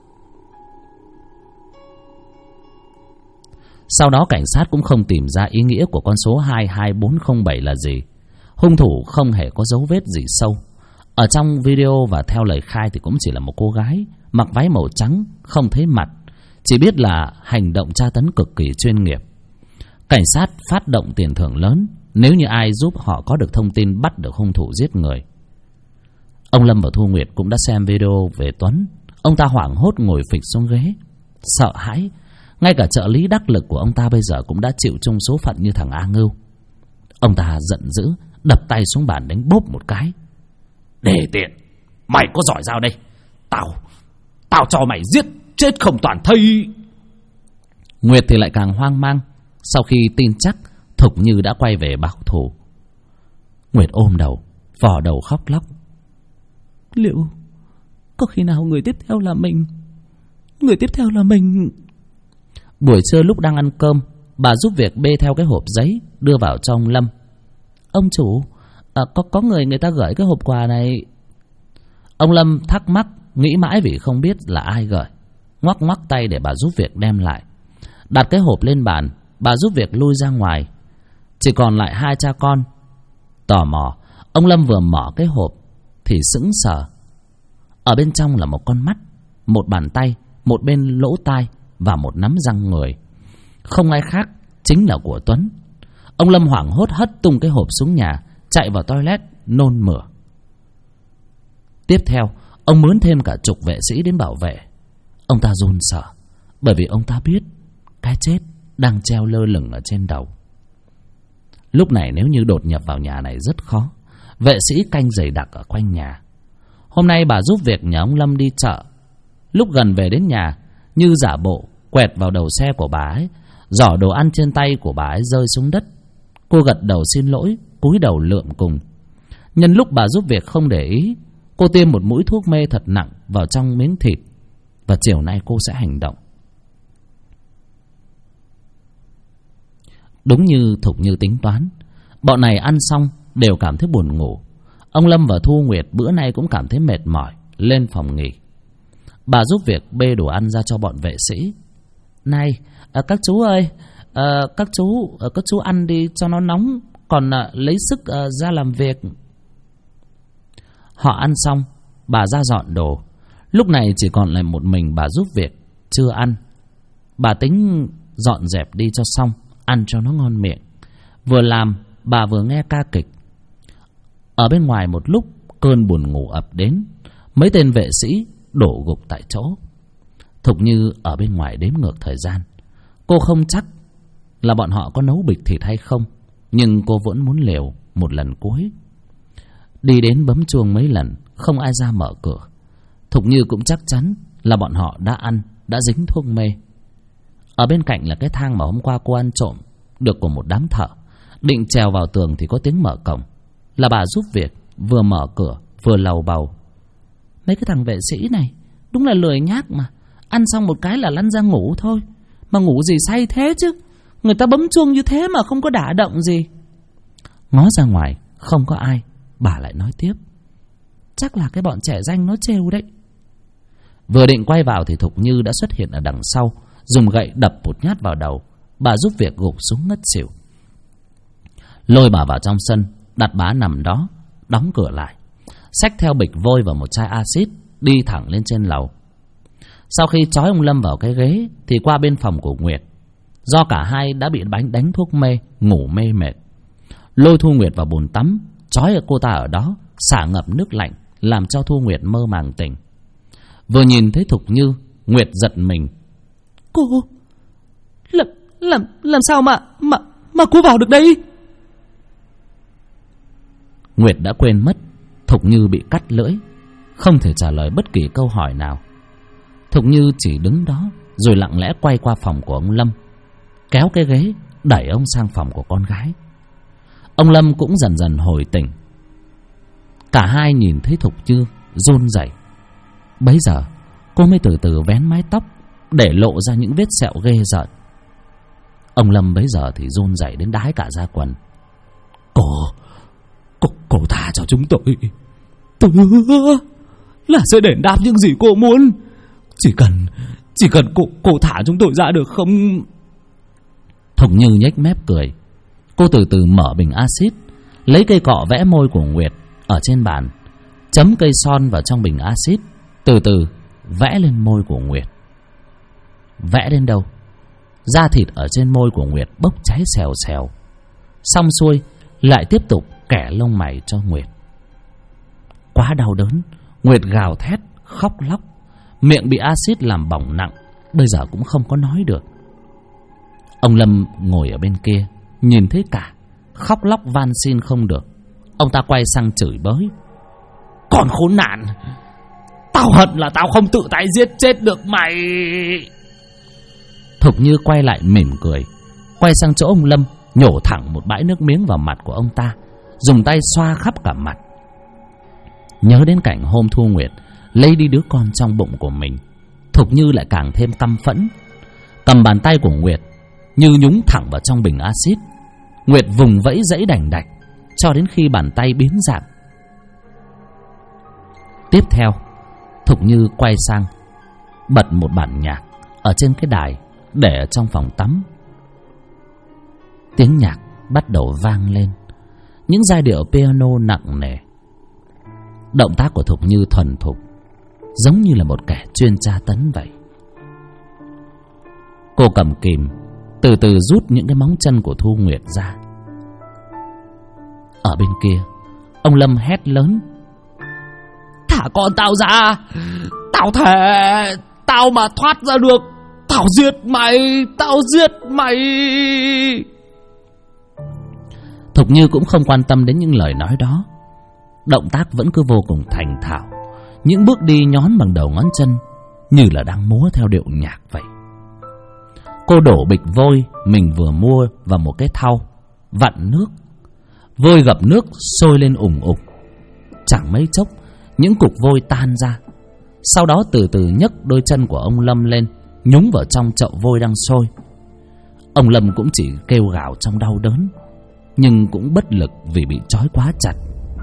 Sau đó cảnh sát cũng không tìm ra ý nghĩa của con số 22407 là gì. Hung thủ không hề có dấu vết gì sâu. Ở trong video và theo lời khai thì cũng chỉ là một cô gái mặc váy màu trắng, không thấy mặt, chỉ biết là hành động tra tấn cực kỳ chuyên nghiệp. Cảnh sát phát động tiền thưởng lớn nếu như ai giúp họ có được thông tin bắt được hung thủ giết người. Ông Lâm và Thu Nguyệt cũng đã xem video về Tuấn. Ông ta hoảng hốt ngồi phịch xuống ghế, sợ hãi. Ngay cả trợ lý đắc lực của ông ta bây giờ cũng đã chịu chung số phận như thằng A Ngưu. Ông ta giận dữ, đập tay xuống bàn đánh bốp một cái. Đề tiện, mày có giỏi giao đây, tao cho mày giết chết không toàn thây. Nguyệt thì lại càng hoang mang sau khi tin chắc Thục Như đã quay về báo thù. Nguyệt ôm đầu, vò đầu khóc lóc. Liệu có khi nào người tiếp theo là mình? Người tiếp theo là mình. Buổi trưa lúc đang ăn cơm, bà giúp việc bê theo cái hộp giấy đưa vào cho ông Lâm. Ông chủ, có người ta gửi cái hộp quà này. Ông Lâm thắc mắc, nghĩ mãi vì không biết là ai gửi. Ngoắc ngoắc tay để bà giúp việc đem lại. Đặt cái hộp lên bàn, bà giúp việc lui ra ngoài. Chỉ còn lại hai cha con. Tò mò, ông Lâm vừa mở cái hộp thì sững sờ. Ở bên trong là một con mắt, một bàn tay, một bên lỗ tai và một nắm răng người. Không ai khác, chính là của Tuấn. Ông Lâm hoảng hốt hất tung cái hộp xuống nhà, chạy vào toilet nôn mửa. Tiếp theo, ông mướn thêm cả chục vệ sĩ đến bảo vệ. Ông ta run sợ, bởi vì ông ta biết cái chết đang treo lơ lửng ở trên đầu. Lúc này nếu như đột nhập vào nhà này rất khó. Vệ sĩ canh dày đặc ở quanh nhà. Hôm nay bà giúp việc nhờ ông Lâm đi chợ. Lúc gần về đến nhà, Như giả bộ quẹt vào đầu xe của bà ấy, giỏ đồ ăn trên tay của bà ấy rơi xuống đất. Cô gật đầu xin lỗi, cúi đầu lượm cùng. Nhân lúc bà giúp việc không để ý, cô tiêm một mũi thuốc mê thật nặng vào trong miếng thịt. Và chiều nay cô sẽ hành động. Đúng như Thục Như tính toán, bọn này ăn xong đều cảm thấy buồn ngủ. Ông Lâm và Thu Nguyệt bữa nay cũng cảm thấy mệt mỏi, lên phòng nghỉ. Bà giúp việc bê đồ ăn ra cho bọn vệ sĩ. Này, các chú ơi, các chú ăn đi cho nó nóng, còn lấy sức ra làm việc. Họ ăn xong, bà ra dọn đồ. Lúc này chỉ còn lại một mình bà giúp việc chưa ăn. Bà tính dọn dẹp đi cho xong, ăn cho nó ngon miệng. Vừa làm, bà vừa nghe ca kịch. Ở bên ngoài một lúc, cơn buồn ngủ ập đến. Mấy tên vệ sĩ đổ gục tại chỗ. Thục Như ở bên ngoài đếm ngược thời gian. Cô không chắc là bọn họ có nấu bịch thịt hay không, nhưng cô vẫn muốn liều một lần cuối. Đi đến bấm chuông mấy lần, không ai ra mở cửa. Thục Như cũng chắc chắn là bọn họ đã ăn, đã dính thuốc mê. Ở bên cạnh là cái thang mà hôm qua cô ăn trộm được của một đám thợ. Định trèo vào tường thì có tiếng mở cổng. Là bà giúp việc vừa mở cửa vừa lầu bầu. Mấy cái thằng vệ sĩ này đúng là lười nhác mà. Ăn xong một cái là lăn ra ngủ thôi. Mà ngủ gì say thế chứ. Người ta bấm chuông như thế mà không có đả động gì. Ngó ra ngoài không có ai, bà lại nói tiếp. Chắc là cái bọn trẻ danh nó trêu đấy. Vừa định quay vào thì Thục Như đã xuất hiện ở đằng sau, dùng gậy đập một nhát vào đầu. Bà giúp việc gục xuống ngất xỉu. Lôi bà vào trong sân, đặt bà nằm đó, đóng cửa lại, xách theo bịch vôi và một chai axit, đi thẳng lên trên lầu. Sau khi trói ông Lâm vào cái ghế thì qua bên phòng của Nguyệt. Do cả hai đã bị đánh thuốc mê, ngủ mê mệt. Lôi Thu Nguyệt vào bồn tắm, trói cô ta ở đó, xả ngập nước lạnh, làm cho Thu Nguyệt mơ màng tỉnh. Vừa nhìn thấy Thục Như, Nguyệt giật mình. Cô làm sao mà cô vào được đây? Nguyệt đã quên mất Thục Như bị cắt lưỡi, không thể trả lời bất kỳ câu hỏi nào. Thục Như chỉ đứng đó rồi lặng lẽ quay qua phòng của ông Lâm, kéo cái ghế đẩy ông sang phòng của con gái. Ông Lâm cũng dần dần hồi tỉnh. Cả hai nhìn thấy Thục Như run rẩy. Bấy giờ cô mới từ từ vén mái tóc, để lộ ra những vết sẹo ghê rợn. Ông Lâm bấy giờ thì run rẩy đến đái cả da quần. Cô tha cho chúng tôi. Tôi hứa là sẽ đền đáp những gì cô muốn. Chỉ cần cô thả chúng tôi ra được không? Thục Như nhếch mép cười. Cô từ từ mở bình axit, lấy cây cọ vẽ môi của Nguyệt ở trên bàn, chấm cây son vào trong bình axit, từ từ vẽ lên môi của Nguyệt. Vẽ đến đâu, da thịt ở trên môi của Nguyệt bốc cháy xèo xèo. Xong xuôi lại tiếp tục kẻ lông mày cho Nguyệt. Quá đau đớn, Nguyệt gào thét khóc lóc. miệng bị axit làm bỏng nặng, bây giờ cũng không có nói được. Ông Lâm ngồi ở bên kia, nhìn thấy cả, khóc lóc van xin không được. Ông ta quay sang chửi bới: "Còn khốn nạn! Tao hận là tao không tự tay giết chết được mày!" Thục Như quay lại mỉm cười, quay sang chỗ ông Lâm, nhổ thẳng một bãi nước miếng vào mặt của ông ta, dùng tay xoa khắp cả mặt. Nhớ đến cảnh hôm Thu Nguyệt lấy đi đứa con trong bụng của mình, Thục Như lại càng thêm căm phẫn. Cầm bàn tay của Nguyệt Như nhúng thẳng vào trong bình axit. Nguyệt vùng vẫy giãy đành đạch cho đến khi bàn tay biến dạng. Tiếp theo, Thục Như quay sang bật một bản nhạc ở trên cái đài để ở trong phòng tắm. Tiếng nhạc bắt đầu vang lên, những giai điệu piano nặng nề. Động tác của Thục Như thuần thục, giống như là một kẻ chuyên tra tấn vậy. Cô cầm kìm, từ từ rút những cái móng chân của Thu Nguyệt ra. Ở bên kia, ông Lâm hét lớn: "Thả con tao ra! Tao thề, tao mà thoát ra được, tao giết mày, tao giết mày!" Thục Như cũng không quan tâm đến những lời nói đó. Động tác vẫn cứ vô cùng thành thạo, những bước đi nhón bằng đầu ngón chân, như là đang múa theo điệu nhạc vậy. Cô đổ bịch vôi mình vừa mua vào một cái thau, vặn nước. Vôi gập nước sôi lên ủng ục. Chẳng mấy chốc, những cục vôi tan ra. Sau đó từ từ nhấc đôi chân của ông Lâm lên, nhúng vào trong chậu vôi đang sôi. Ông Lâm cũng chỉ kêu gào trong đau đớn, nhưng cũng bất lực vì bị trói quá chặt.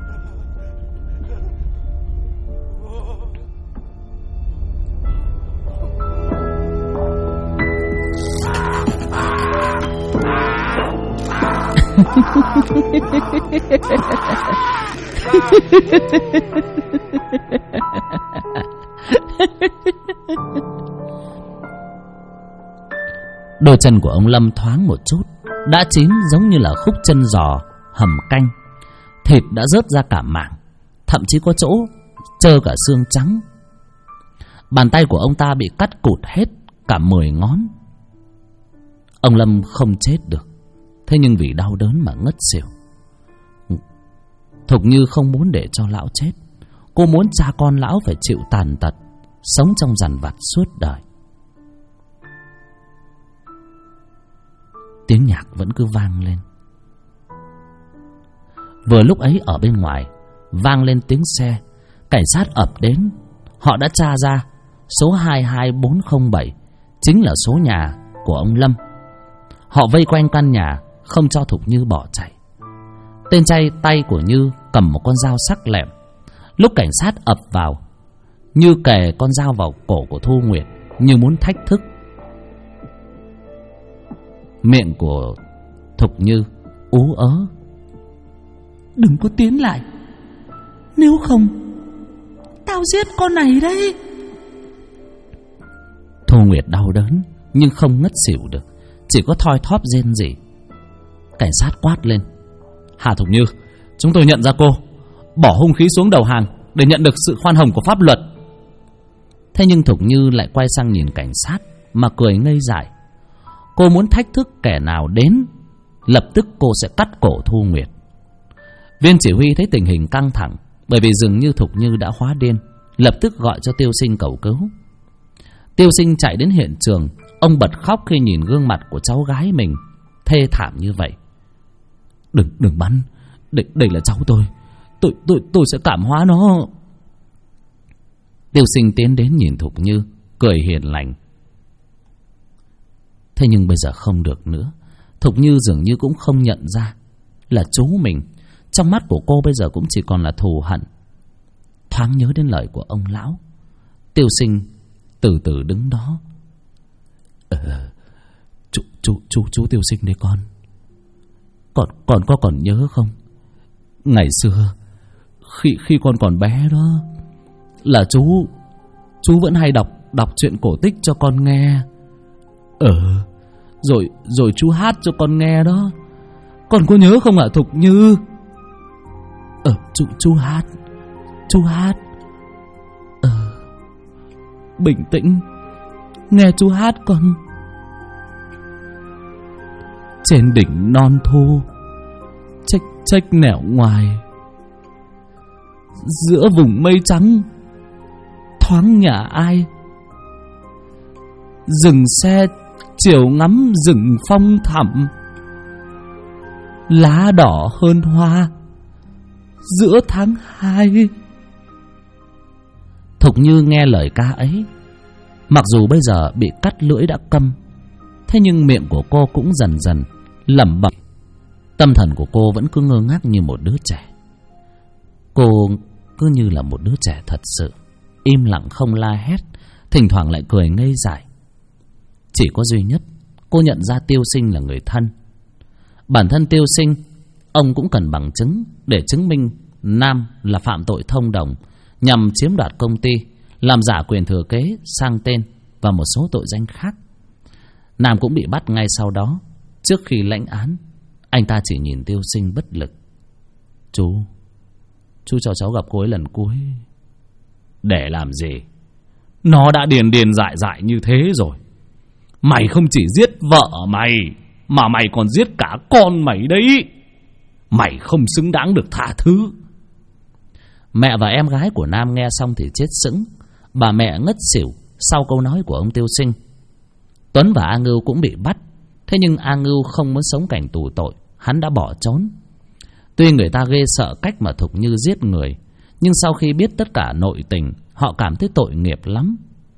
Đôi chân của ông Lâm thoáng một chút đã chín, giống như là khúc chân giò hầm canh. Thịt đã rớt ra cả mảng, thậm chí có chỗ trơ cả xương trắng. Bàn tay của ông ta bị cắt cụt hết cả 10 ngón. Ông Lâm không chết được, thế nhưng vì đau đớn mà ngất xỉu. Thục Như không muốn để cho lão chết. Cô muốn cha con lão phải chịu tàn tật, sống trong dằn vặt suốt đời. Tiếng nhạc vẫn cứ vang lên. Vừa lúc ấy ở bên ngoài vang lên tiếng xe. Cảnh sát ập đến. Họ đã tra ra số 22407 chính là số nhà của ông Lâm. Họ vây quanh căn nhà, không cho Thục Như bỏ chạy. Tên trai tay của Như cầm một con dao sắc lẹm. Lúc cảnh sát ập vào, Như kề con dao vào cổ của Thu Nguyệt, như muốn thách thức. Miệng của Thục Như ú ớ: "Đừng có tiến lại, nếu không tao giết con này đấy." Thu Nguyệt đau đớn nhưng không ngất xỉu được, chỉ có thoi thóp rên rỉ. Cảnh sát quát lên: "Hà Thục Như, chúng tôi nhận ra cô, bỏ hung khí xuống đầu hàng để nhận được sự khoan hồng của pháp luật." Thế nhưng Thục Như lại quay sang nhìn cảnh sát mà cười ngây dại. Cô muốn thách thức kẻ nào đến, lập tức cô sẽ cắt cổ Thu Nguyệt. Viên chỉ huy thấy tình hình căng thẳng, bởi vì dường như Thục Như đã hóa điên, lập tức gọi cho Tiêu Sinh cầu cứu. Tiêu Sinh chạy đến hiện trường. Ông bật khóc khi nhìn gương mặt của cháu gái mình thê thảm như vậy. Đừng bắn, đây là cháu tôi sẽ cảm hóa nó." Tiêu Sinh tiến đến nhìn Thục Như, cười hiền lành. Thế nhưng bây giờ không được nữa. Thục Như dường như cũng không nhận ra là chú mình. Trong mắt của cô bây giờ cũng chỉ còn là thù hận. Thoáng nhớ đến lời của ông lão, Tiêu Sinh từ từ đứng đó. Chú Tiêu Sinh đấy con. Con còn nhớ không? Ngày xưa khi con còn bé đó, là chú vẫn hay đọc truyện cổ tích cho con nghe. Rồi chú hát cho con nghe đó. Con có nhớ không ạ Thục Như? Chú hát. bình tĩnh, nghe chú hát con. Trên đỉnh non thu, chếch chếch nẻo ngoài, giữa vùng mây trắng, thoáng nhà ai. Dừng xe chiều ngắm rừng phong thẳm, lá đỏ hơn hoa giữa tháng 2. Thục Như nghe lời ca ấy, mặc dù bây giờ bị cắt lưỡi đã câm, thế nhưng miệng của cô cũng dần dần lẩm bẩm. Tâm thần của cô vẫn cứ ngơ ngác như một đứa trẻ. Cô cứ như là một đứa trẻ thật sự, im lặng không la hét, thỉnh thoảng lại cười ngây dại. Chỉ có duy nhất cô nhận ra Tiêu Sinh là người thân. Bản thân Tiêu Sinh, ông cũng cần bằng chứng để chứng minh Nam là phạm tội thông đồng nhằm chiếm đoạt công ty, làm giả quyền thừa kế sang tên và một số tội danh khác. Nam cũng bị bắt ngay sau đó. Trước khi lãnh án, anh ta chỉ nhìn Tiêu Sinh bất lực. Chú cho cháu gặp cô ấy lần cuối. Để làm gì? Nó đã điền dại dại như thế rồi. Mày không chỉ giết vợ mày, mà mày còn giết cả con mày đấy. Mày không xứng đáng được tha thứ. Mẹ và em gái của Nam nghe xong thì chết sững. Bà mẹ ngất xỉu sau câu nói của ông Tiêu Sinh. Tuấn và A Ngưu cũng bị bắt. Thế nhưng A Ngưu không muốn sống cảnh tù tội, hắn đã bỏ trốn. Tuy người ta ghê sợ cách mà Thục Như giết người, nhưng sau khi biết tất cả nội tình, họ cảm thấy tội nghiệp lắm.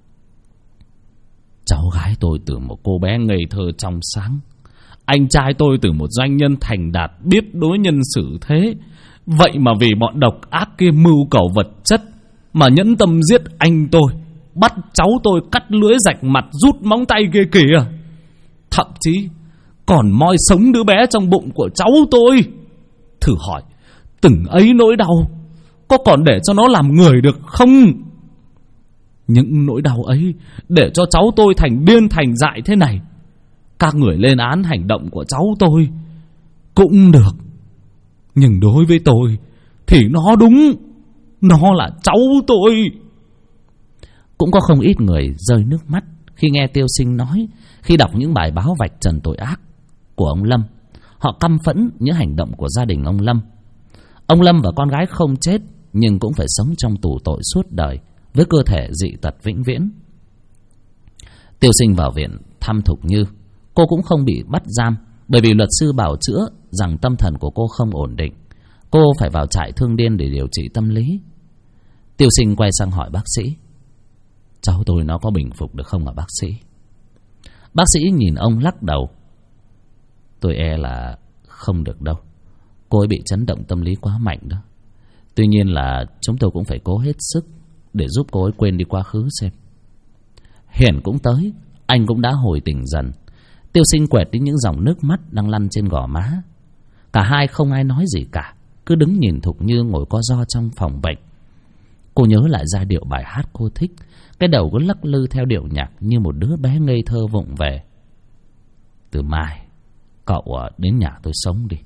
Cháu gái tôi từ một cô bé ngây thơ trong sáng, anh trai tôi từ một doanh nhân thành đạt biết đối nhân xử thế. Vậy mà vì bọn độc ác kia mưu cầu vật chất mà nhẫn tâm giết anh tôi, bắt cháu tôi cắt lưỡi rạch mặt, rút móng tay kia kìa. Thậm chí còn moi sống đứa bé trong bụng của cháu tôi. Thử hỏi, từng ấy nỗi đau có còn để cho nó làm người được không? Những nỗi đau ấy để cho cháu tôi thành điên thành dại thế này. Các người lên án hành động của cháu tôi cũng được, nhưng đối với tôi thì nó đúng, nó là cháu tôi. Cũng có không ít người rơi nước mắt khi nghe Tiêu Sinh nói, khi đọc những bài báo vạch trần tội ác của ông Lâm. Họ căm phẫn những hành động của gia đình ông Lâm. Ông Lâm và con gái không chết, nhưng cũng phải sống trong tù tội suốt đời, với cơ thể dị tật vĩnh viễn. Tiêu Sinh vào viện thăm Thục Như. Cô cũng không bị bắt giam, bởi vì luật sư bảo chữa rằng tâm thần của cô không ổn định. Cô phải vào trại thương điên để điều trị tâm lý. Tiêu Sinh quay sang hỏi bác sĩ: Cháu tôi nó có bình phục được không ạ bác sĩ? Bác sĩ nhìn ông lắc đầu: Tôi e là không được đâu. Cô ấy bị chấn động tâm lý quá mạnh đó. Tuy nhiên là chúng tôi cũng phải cố hết sức để giúp cô ấy quên đi quá khứ xem. Hiển cũng tới, anh cũng đã hồi tỉnh dần. Tiêu Sinh quẹt đi những dòng nước mắt đang lăn trên gò má. Cả hai không ai nói gì cả, cứ đứng nhìn Thục Như ngồi co ro trong phòng bệnh. Cô nhớ lại giai điệu bài hát cô thích, cái đầu cứ lắc lư theo điệu nhạc như một đứa bé ngây thơ vụng về. Từ mai cậu đến nhà tôi sống đi.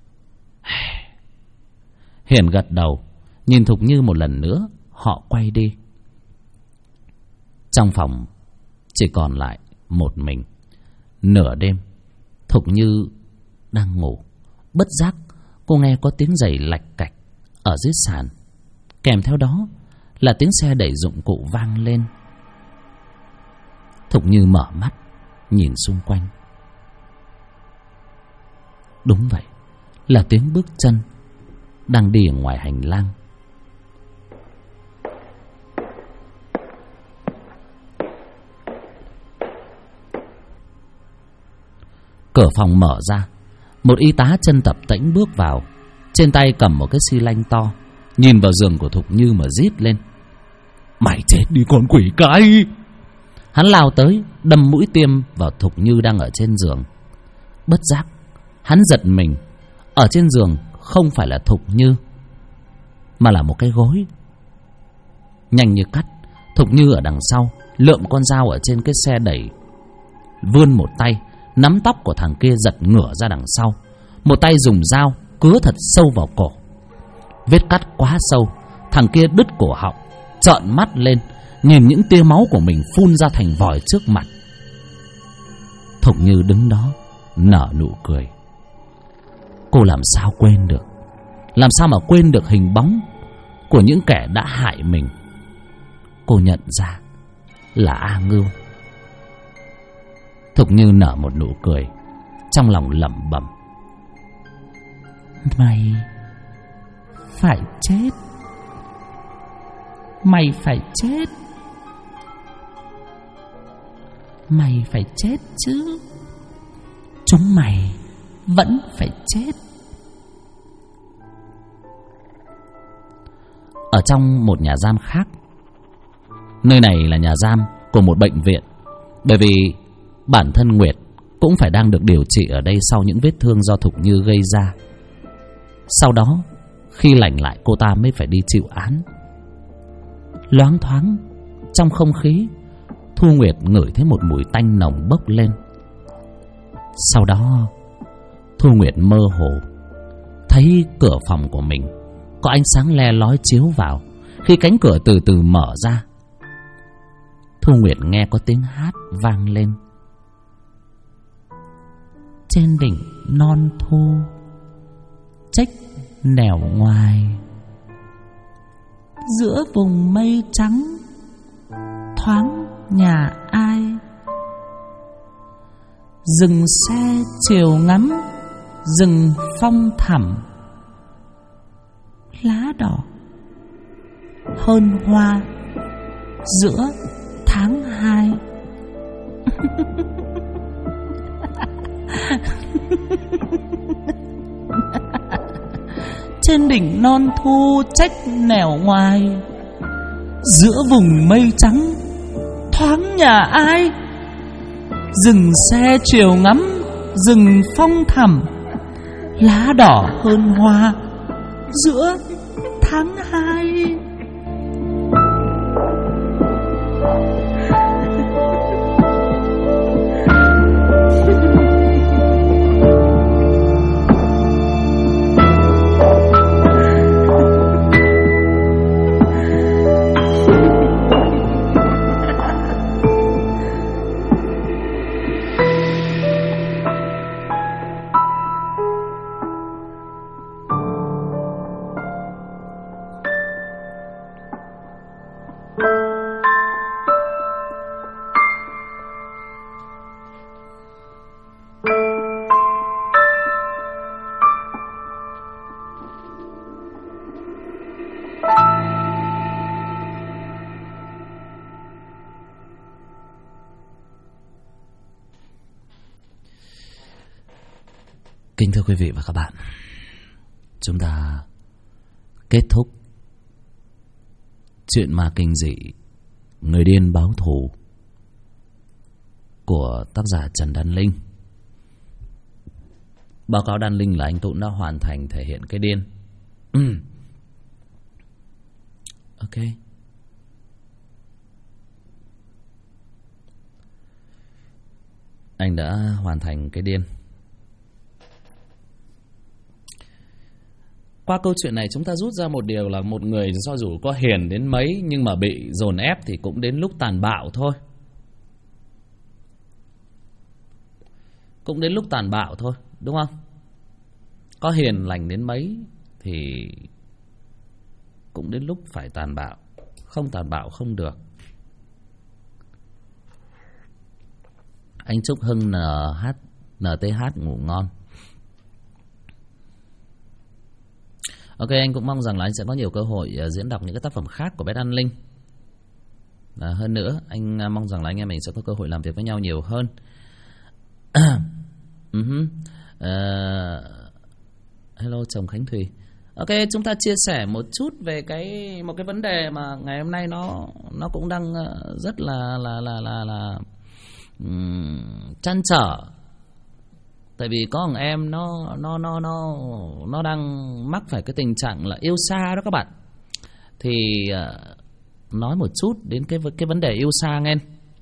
Hiển gật đầu, nhìn Thục Như một lần nữa. Họ quay đi. Trong phòng chỉ còn lại một mình. Nửa đêm, Thục Như đang ngủ. Bất giác cô nghe có tiếng giày lạch cạch ở dưới sàn, kèm theo đó là tiếng xe đẩy dụng cụ vang lên. Thục Như mở mắt nhìn xung quanh. Đúng vậy, là tiếng bước chân đang đi ở ngoài hành lang. Cửa phòng mở ra, một y tá chân tập tễnh bước vào, trên tay cầm một cái xi lanh to, nhìn vào giường của Thục Như mà rít lên: Mày chết đi con quỷ cái! Hắn lao tới đâm mũi tiêm vào Thục Như đang ở trên giường. Bất giác hắn giật mình. Ở trên giường không phải là Thục Như, mà là một cái gối. Nhanh như cắt, Thục Như ở đằng sau lượm con dao ở trên cái xe đẩy, vươn một tay nắm tóc của thằng kia giật ngửa ra đằng sau, một tay dùng dao cứa thật sâu vào cổ. Vết cắt quá sâu, thằng kia đứt cổ họng, trợn mắt lên, nhìn những tia máu của mình phun ra thành vòi trước mặt. Thục Như đứng đó nở nụ cười. Cô làm sao quên được, làm sao mà quên được hình bóng của những kẻ đã hại mình. Cô nhận ra là A Ngưu. Thục Như nở một nụ cười, trong lòng lẩm bẩm: mày phải chết, mày phải chết, mày phải chết chứ, chúng mày vẫn phải chết. Ở trong một nhà giam khác, nơi này là nhà giam của một bệnh viện, bởi vì bản thân Nguyệt cũng phải đang được điều trị ở đây sau những vết thương do Thục Như gây ra. Sau đó khi lành lại, cô ta mới phải đi chịu án. Loáng thoáng trong không khí, Thu Nguyệt ngửi thấy một mùi tanh nồng bốc lên. Sau đó Thu Nguyệt mơ hồ thấy cửa phòng của mình có ánh sáng le lói chiếu vào. Khi cánh cửa từ từ mở ra, Thu Nguyệt nghe có tiếng hát vang lên: trên đỉnh non thu trách nẻo ngoài, giữa vùng mây trắng thoáng nhà ai. Dừng xe chiều ngắm rừng phong thẳm, lá đỏ hơn hoa giữa tháng 2. Trên đỉnh non thu trách nẻo ngoài, giữa vùng mây trắng thoáng nhà ai. Dừng xe chiều ngắm rừng phong thẳm, lá đỏ hơn hoa giữa tháng 2. Kính thưa quý vị và các bạn, chúng ta kết thúc chuyện ma kinh dị Người điên báo thù của tác giả Trần Đan Linh. Báo cáo Đan Linh là anh Tụng đã hoàn thành thể hiện cái điên. Ok. Anh đã hoàn thành cái điên. Qua câu chuyện này chúng ta rút ra một điều là một người cho dù có hiền đến mấy nhưng mà bị dồn ép thì cũng đến lúc tàn bạo thôi. Cũng đến lúc tàn bạo thôi, đúng không? Có hiền lành đến mấy thì cũng đến lúc phải tàn bạo. Không tàn bạo không được. Anh chúc Hưng NTH ngủ ngon. Ok, anh cũng mong rằng là anh sẽ có nhiều cơ hội diễn đọc những cái tác phẩm khác của bé Đan Linh. Hơn nữa, anh mong rằng là anh em mình sẽ có cơ hội làm việc với nhau nhiều hơn. Hello chồng Khánh Thùy. Ok, chúng ta chia sẻ một chút về một cái vấn đề mà ngày hôm nay nó cũng đang rất là trăn trở. Tại vì có thằng em nó đang mắc phải cái tình trạng là yêu xa đó các bạn. Thì nói một chút đến cái vấn đề yêu xa nghe.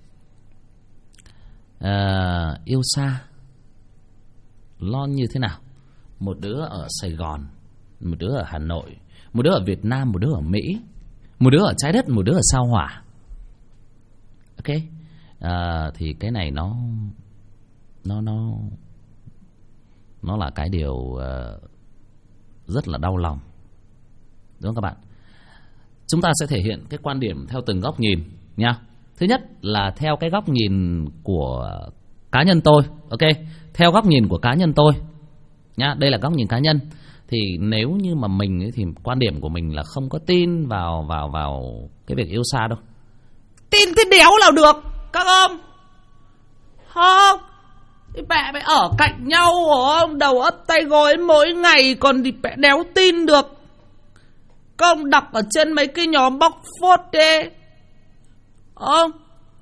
Yêu xa lo như thế nào? Một đứa ở Sài Gòn, một đứa ở Hà Nội, một đứa ở Việt Nam, một đứa ở Mỹ, một đứa ở trái đất, một đứa ở sao Hỏa. Ok. Thì cái này nó là cái điều rất là đau lòng, đúng không các bạn? Chúng ta sẽ thể hiện cái quan điểm theo từng góc nhìn nha. Thứ nhất là theo cái góc nhìn của cá nhân tôi. Ok, theo góc nhìn của cá nhân tôi nhá, đây là góc nhìn cá nhân. Thì nếu như mà mình ấy, thì quan điểm của mình là không có tin vào cái việc yêu xa đâu. Tin thế đéo nào được các ông. Không, mẹ mày ở cạnh nhau không, đầu ấp tay gối mỗi ngày còn thì mẹ đéo tin được. Các ông đọc ở trên mấy cái nhóm bóc phốt đi. Không,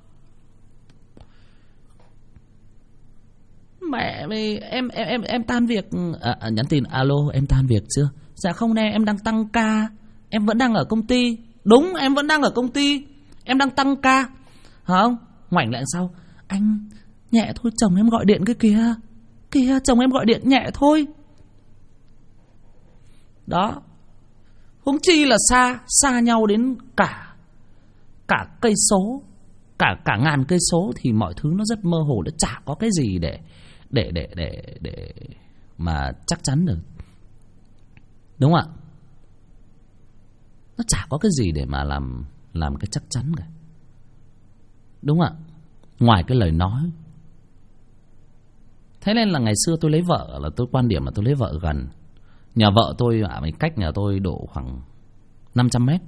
mẹ mày, em tan việc. Nhắn tin alo em tan việc chưa? Dạ không nè, em đang tăng ca. Em vẫn đang ở công ty. Đúng, em vẫn đang ở công ty. Em đang tăng ca. Không, ngoảnh lại sau. Anh, nhẹ thôi, chồng em gọi điện cái kìa. Kìa, chồng em gọi điện nhẹ thôi. Đó. Huống chi là xa nhau đến cả cây số, cả ngàn cây số thì mọi thứ nó rất mơ hồ, nó chả có cái gì để mà chắc chắn được. Đúng không ạ? Nó chả có cái gì để mà làm cái chắc chắn cả. Đúng không ạ? Ngoài cái lời nói. Thế nên là ngày xưa tôi lấy vợ là tôi quan điểm là tôi lấy vợ gần. Nhà vợ tôi cách nhà tôi độ khoảng 500 mét.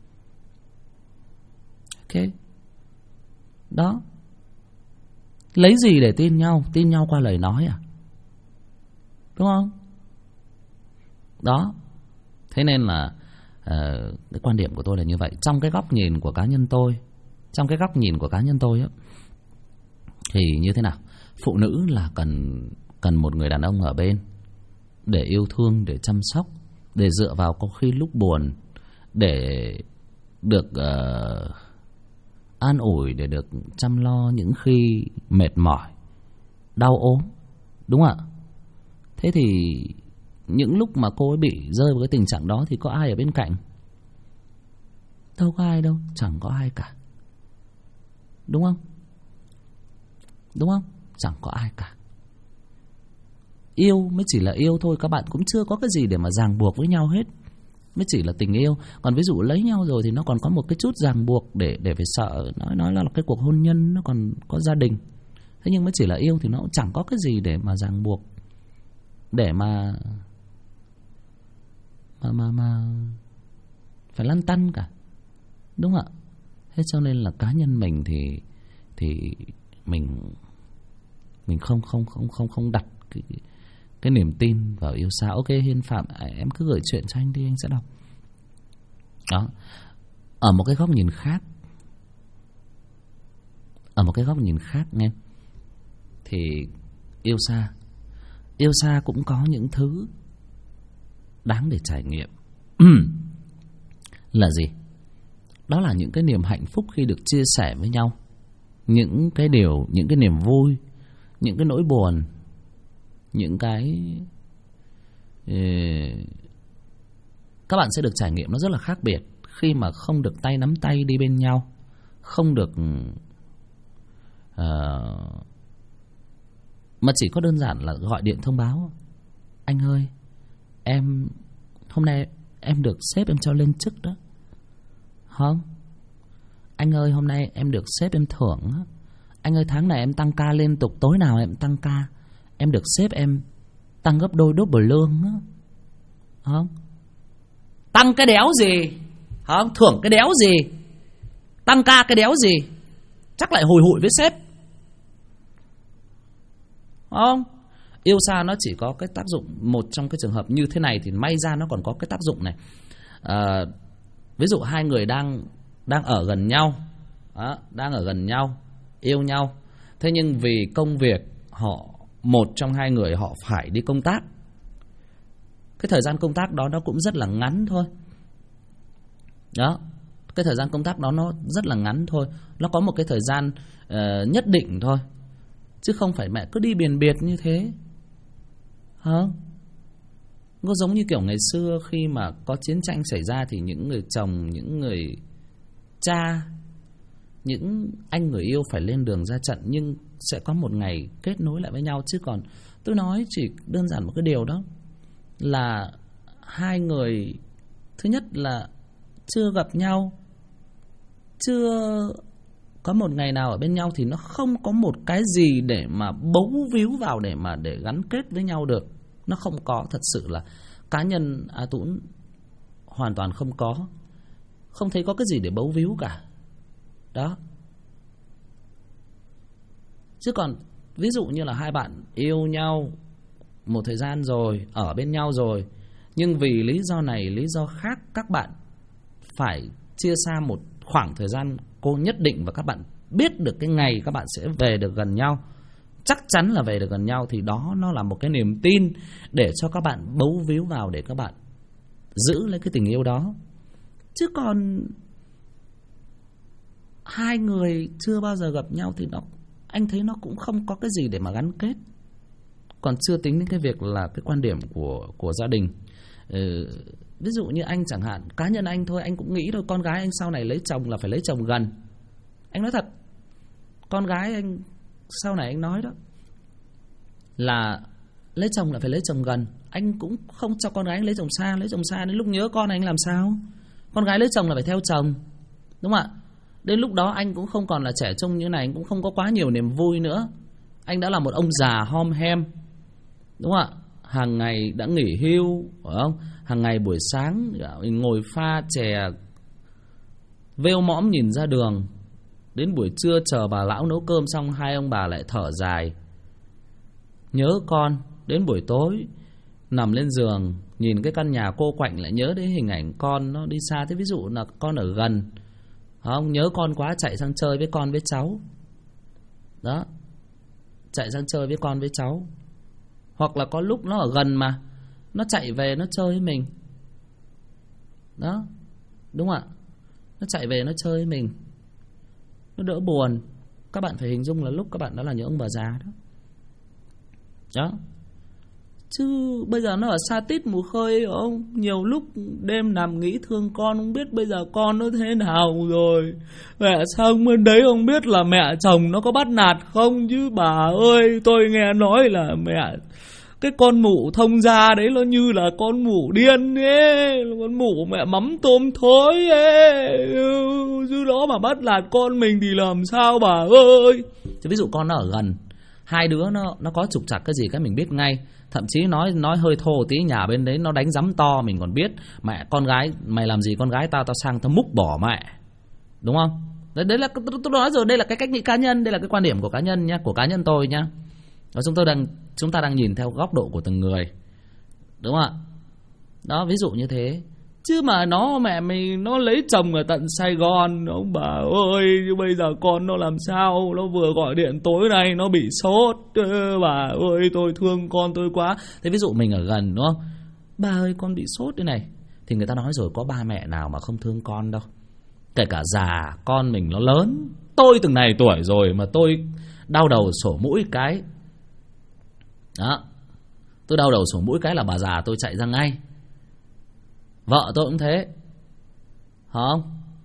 Ok. Đó. Lấy gì để tin nhau? Tin nhau qua lời nói à? Đúng không? Đó. Thế nên là cái quan điểm của tôi là như vậy. Trong cái góc nhìn của cá nhân tôi á, thì như thế nào? Phụ nữ là cần một người đàn ông ở bên để yêu thương, để chăm sóc, để dựa vào có khi lúc buồn, để được an ủi, để được chăm lo những khi mệt mỏi, đau ốm. Đúng không ạ? Thế thì những lúc mà cô ấy bị rơi vào cái tình trạng đó thì có ai ở bên cạnh? Đâu có ai đâu, chẳng có ai cả. Đúng không? Đúng không? Chẳng có ai cả. Yêu mới chỉ là yêu thôi, các bạn cũng chưa có cái gì để mà ràng buộc với nhau hết. Mới chỉ là tình yêu. Còn ví dụ lấy nhau rồi thì nó còn có một cái chút ràng buộc để phải sợ. Nói là cái cuộc hôn nhân, nó còn có gia đình. Thế nhưng mới chỉ là yêu thì nó cũng chẳng có cái gì để mà ràng buộc, để mà phải lăn tăn cả. Đúng không ạ? Thế cho nên là cá nhân mình thì mình không đặt cái niềm tin vào yêu xa. Ok, Hiên Phạm, em cứ gửi chuyện cho anh đi, anh sẽ đọc. Đó. Ở một cái góc nhìn khác nghe, thì yêu xa cũng có những thứ đáng để trải nghiệm. Là gì? Đó là những cái niềm hạnh phúc khi được chia sẻ với nhau, những cái niềm vui, những cái nỗi buồn, những cái các bạn sẽ được trải nghiệm nó rất là khác biệt khi mà không được tay nắm tay đi bên nhau, không được mà chỉ có đơn giản là gọi điện thông báo: anh ơi, em hôm nay em được sếp em cho lên chức đó. Không? Anh ơi, hôm nay em được sếp em thưởng đó. Anh ơi, tháng này em tăng ca liên tục, tối nào em tăng ca, em được sếp em tăng gấp đôi double lương đó. Không? Tăng cái đéo gì? Không? Thưởng cái đéo gì? Tăng ca cái đéo gì? Chắc lại hồi hụi với sếp. Không? Yêu xa nó chỉ có cái tác dụng, một trong cái trường hợp như thế này thì may ra nó còn có cái tác dụng này. Ví dụ hai người đang ở gần nhau, đang ở gần nhau, yêu nhau. Thế nhưng vì công việc một trong hai người họ phải đi công tác. Cái thời gian công tác đó nó cũng rất là ngắn thôi. Đó, cái thời gian công tác đó nó rất là ngắn thôi. Nó có một cái thời gian nhất định thôi, chứ không phải mẹ cứ đi biền biệt như thế. Có giống như kiểu ngày xưa khi mà có chiến tranh xảy ra thì những người chồng, những người cha, những anh người yêu phải lên đường ra trận, nhưng sẽ có một ngày kết nối lại với nhau. Chứ còn tôi nói chỉ đơn giản một cái điều đó là hai người, thứ nhất là chưa gặp nhau, chưa có một ngày nào ở bên nhau, thì nó không có một cái gì để mà bấu víu vào để gắn kết với nhau được. Nó không có, thật sự là cá nhân A Tũng hoàn toàn không thấy có cái gì để bấu víu cả. Đó. Chứ còn ví dụ như là hai bạn yêu nhau một thời gian rồi, ở bên nhau rồi, nhưng vì lý do này lý do khác các bạn phải chia xa một khoảng thời gian cô nhất định, và các bạn biết được cái ngày các bạn sẽ về được gần nhau, chắc chắn là về được gần nhau, thì đó nó là một cái niềm tin để cho các bạn bấu víu vào, để các bạn giữ lấy cái tình yêu đó. Chứ còn hai người chưa bao giờ gặp nhau thì anh thấy nó cũng không có cái gì để mà gắn kết. Còn chưa tính đến cái việc là cái quan điểm của gia đình. Ví dụ như anh chẳng hạn, cá nhân anh thôi, anh cũng nghĩ thôi, con gái anh sau này lấy chồng là phải lấy chồng gần. Anh nói thật, con gái anh sau này anh nói đó là lấy chồng là phải lấy chồng gần. Anh cũng không cho con gái anh lấy chồng xa đến lúc nhớ con anh làm sao. Con gái lấy chồng là phải theo chồng, đúng không ạ? Đến lúc đó anh cũng không còn là trẻ trung như này, anh cũng không có quá nhiều niềm vui nữa. Anh đã là một ông già hom hem, đúng không ạ? Hàng ngày đã nghỉ hưu, phải không? Hàng ngày buổi sáng ngồi pha chè vêu mõm nhìn ra đường. Đến buổi trưa chờ bà lão nấu cơm xong, hai ông bà lại thở dài nhớ con. Đến buổi tối nằm lên giường nhìn cái căn nhà cô quạnh, lại nhớ đến hình ảnh con nó đi xa. Thế ví dụ là con ở gần, không nhớ con quá, chạy sang chơi với con với cháu. Đó, chạy sang chơi với con với cháu. Hoặc là có lúc nó ở gần mà nó chạy về nó chơi với mình. Đó, đúng không ạ? Nó chạy về nó chơi với mình, nó đỡ buồn. Các bạn phải hình dung là lúc các bạn đó là những ông bà già đó. Đó. Chứ bây giờ nó ở xa tít mù khơi, không? Nhiều lúc đêm nằm nghĩ thương con, không biết bây giờ con nó thế nào rồi. Mẹ sang bên đấy không biết là mẹ chồng nó có bắt nạt không. Chứ bà ơi, tôi nghe nói là mẹ, cái con mụ thông gia đấy nó như là con mụ điên ấy, con mụ mẹ mắm tôm thối ấy. Chứ đó mà bắt nạt con mình thì làm sao bà ơi. Chứ ví dụ con nó ở gần, hai đứa nó có trục trặc cái gì cái mình biết ngay. Thậm chí nói hơi thô tí, nhà bên đấy nó đánh giấm to mình còn biết. Mẹ, con gái mày làm gì con gái tao sang tao múc bỏ mẹ, đúng không? Đấy là tôi nói rồi, đây là cái cách nghĩ cá nhân, đây là cái quan điểm của cá nhân nhá, của cá nhân tôi nhá. Và chúng ta đang nhìn theo góc độ của từng người, đúng không ạ? Đó, ví dụ như thế. Chứ mà mẹ mày nó lấy chồng ở tận Sài Gòn, ông bà ơi, chứ bây giờ con nó làm sao? Nó vừa gọi điện tối nay nó bị sốt, bà ơi tôi thương con tôi quá. Thế ví dụ mình ở gần, đúng không? Bà ơi con bị sốt thế này, thì người ta nói rồi, có ba mẹ nào mà không thương con đâu. Kể cả già, con mình nó lớn. Tôi từng này tuổi rồi mà tôi đau đầu sổ mũi cái, đó, tôi đau đầu sổ mũi cái là bà già tôi chạy ra ngay. Vợ tôi cũng thế, không?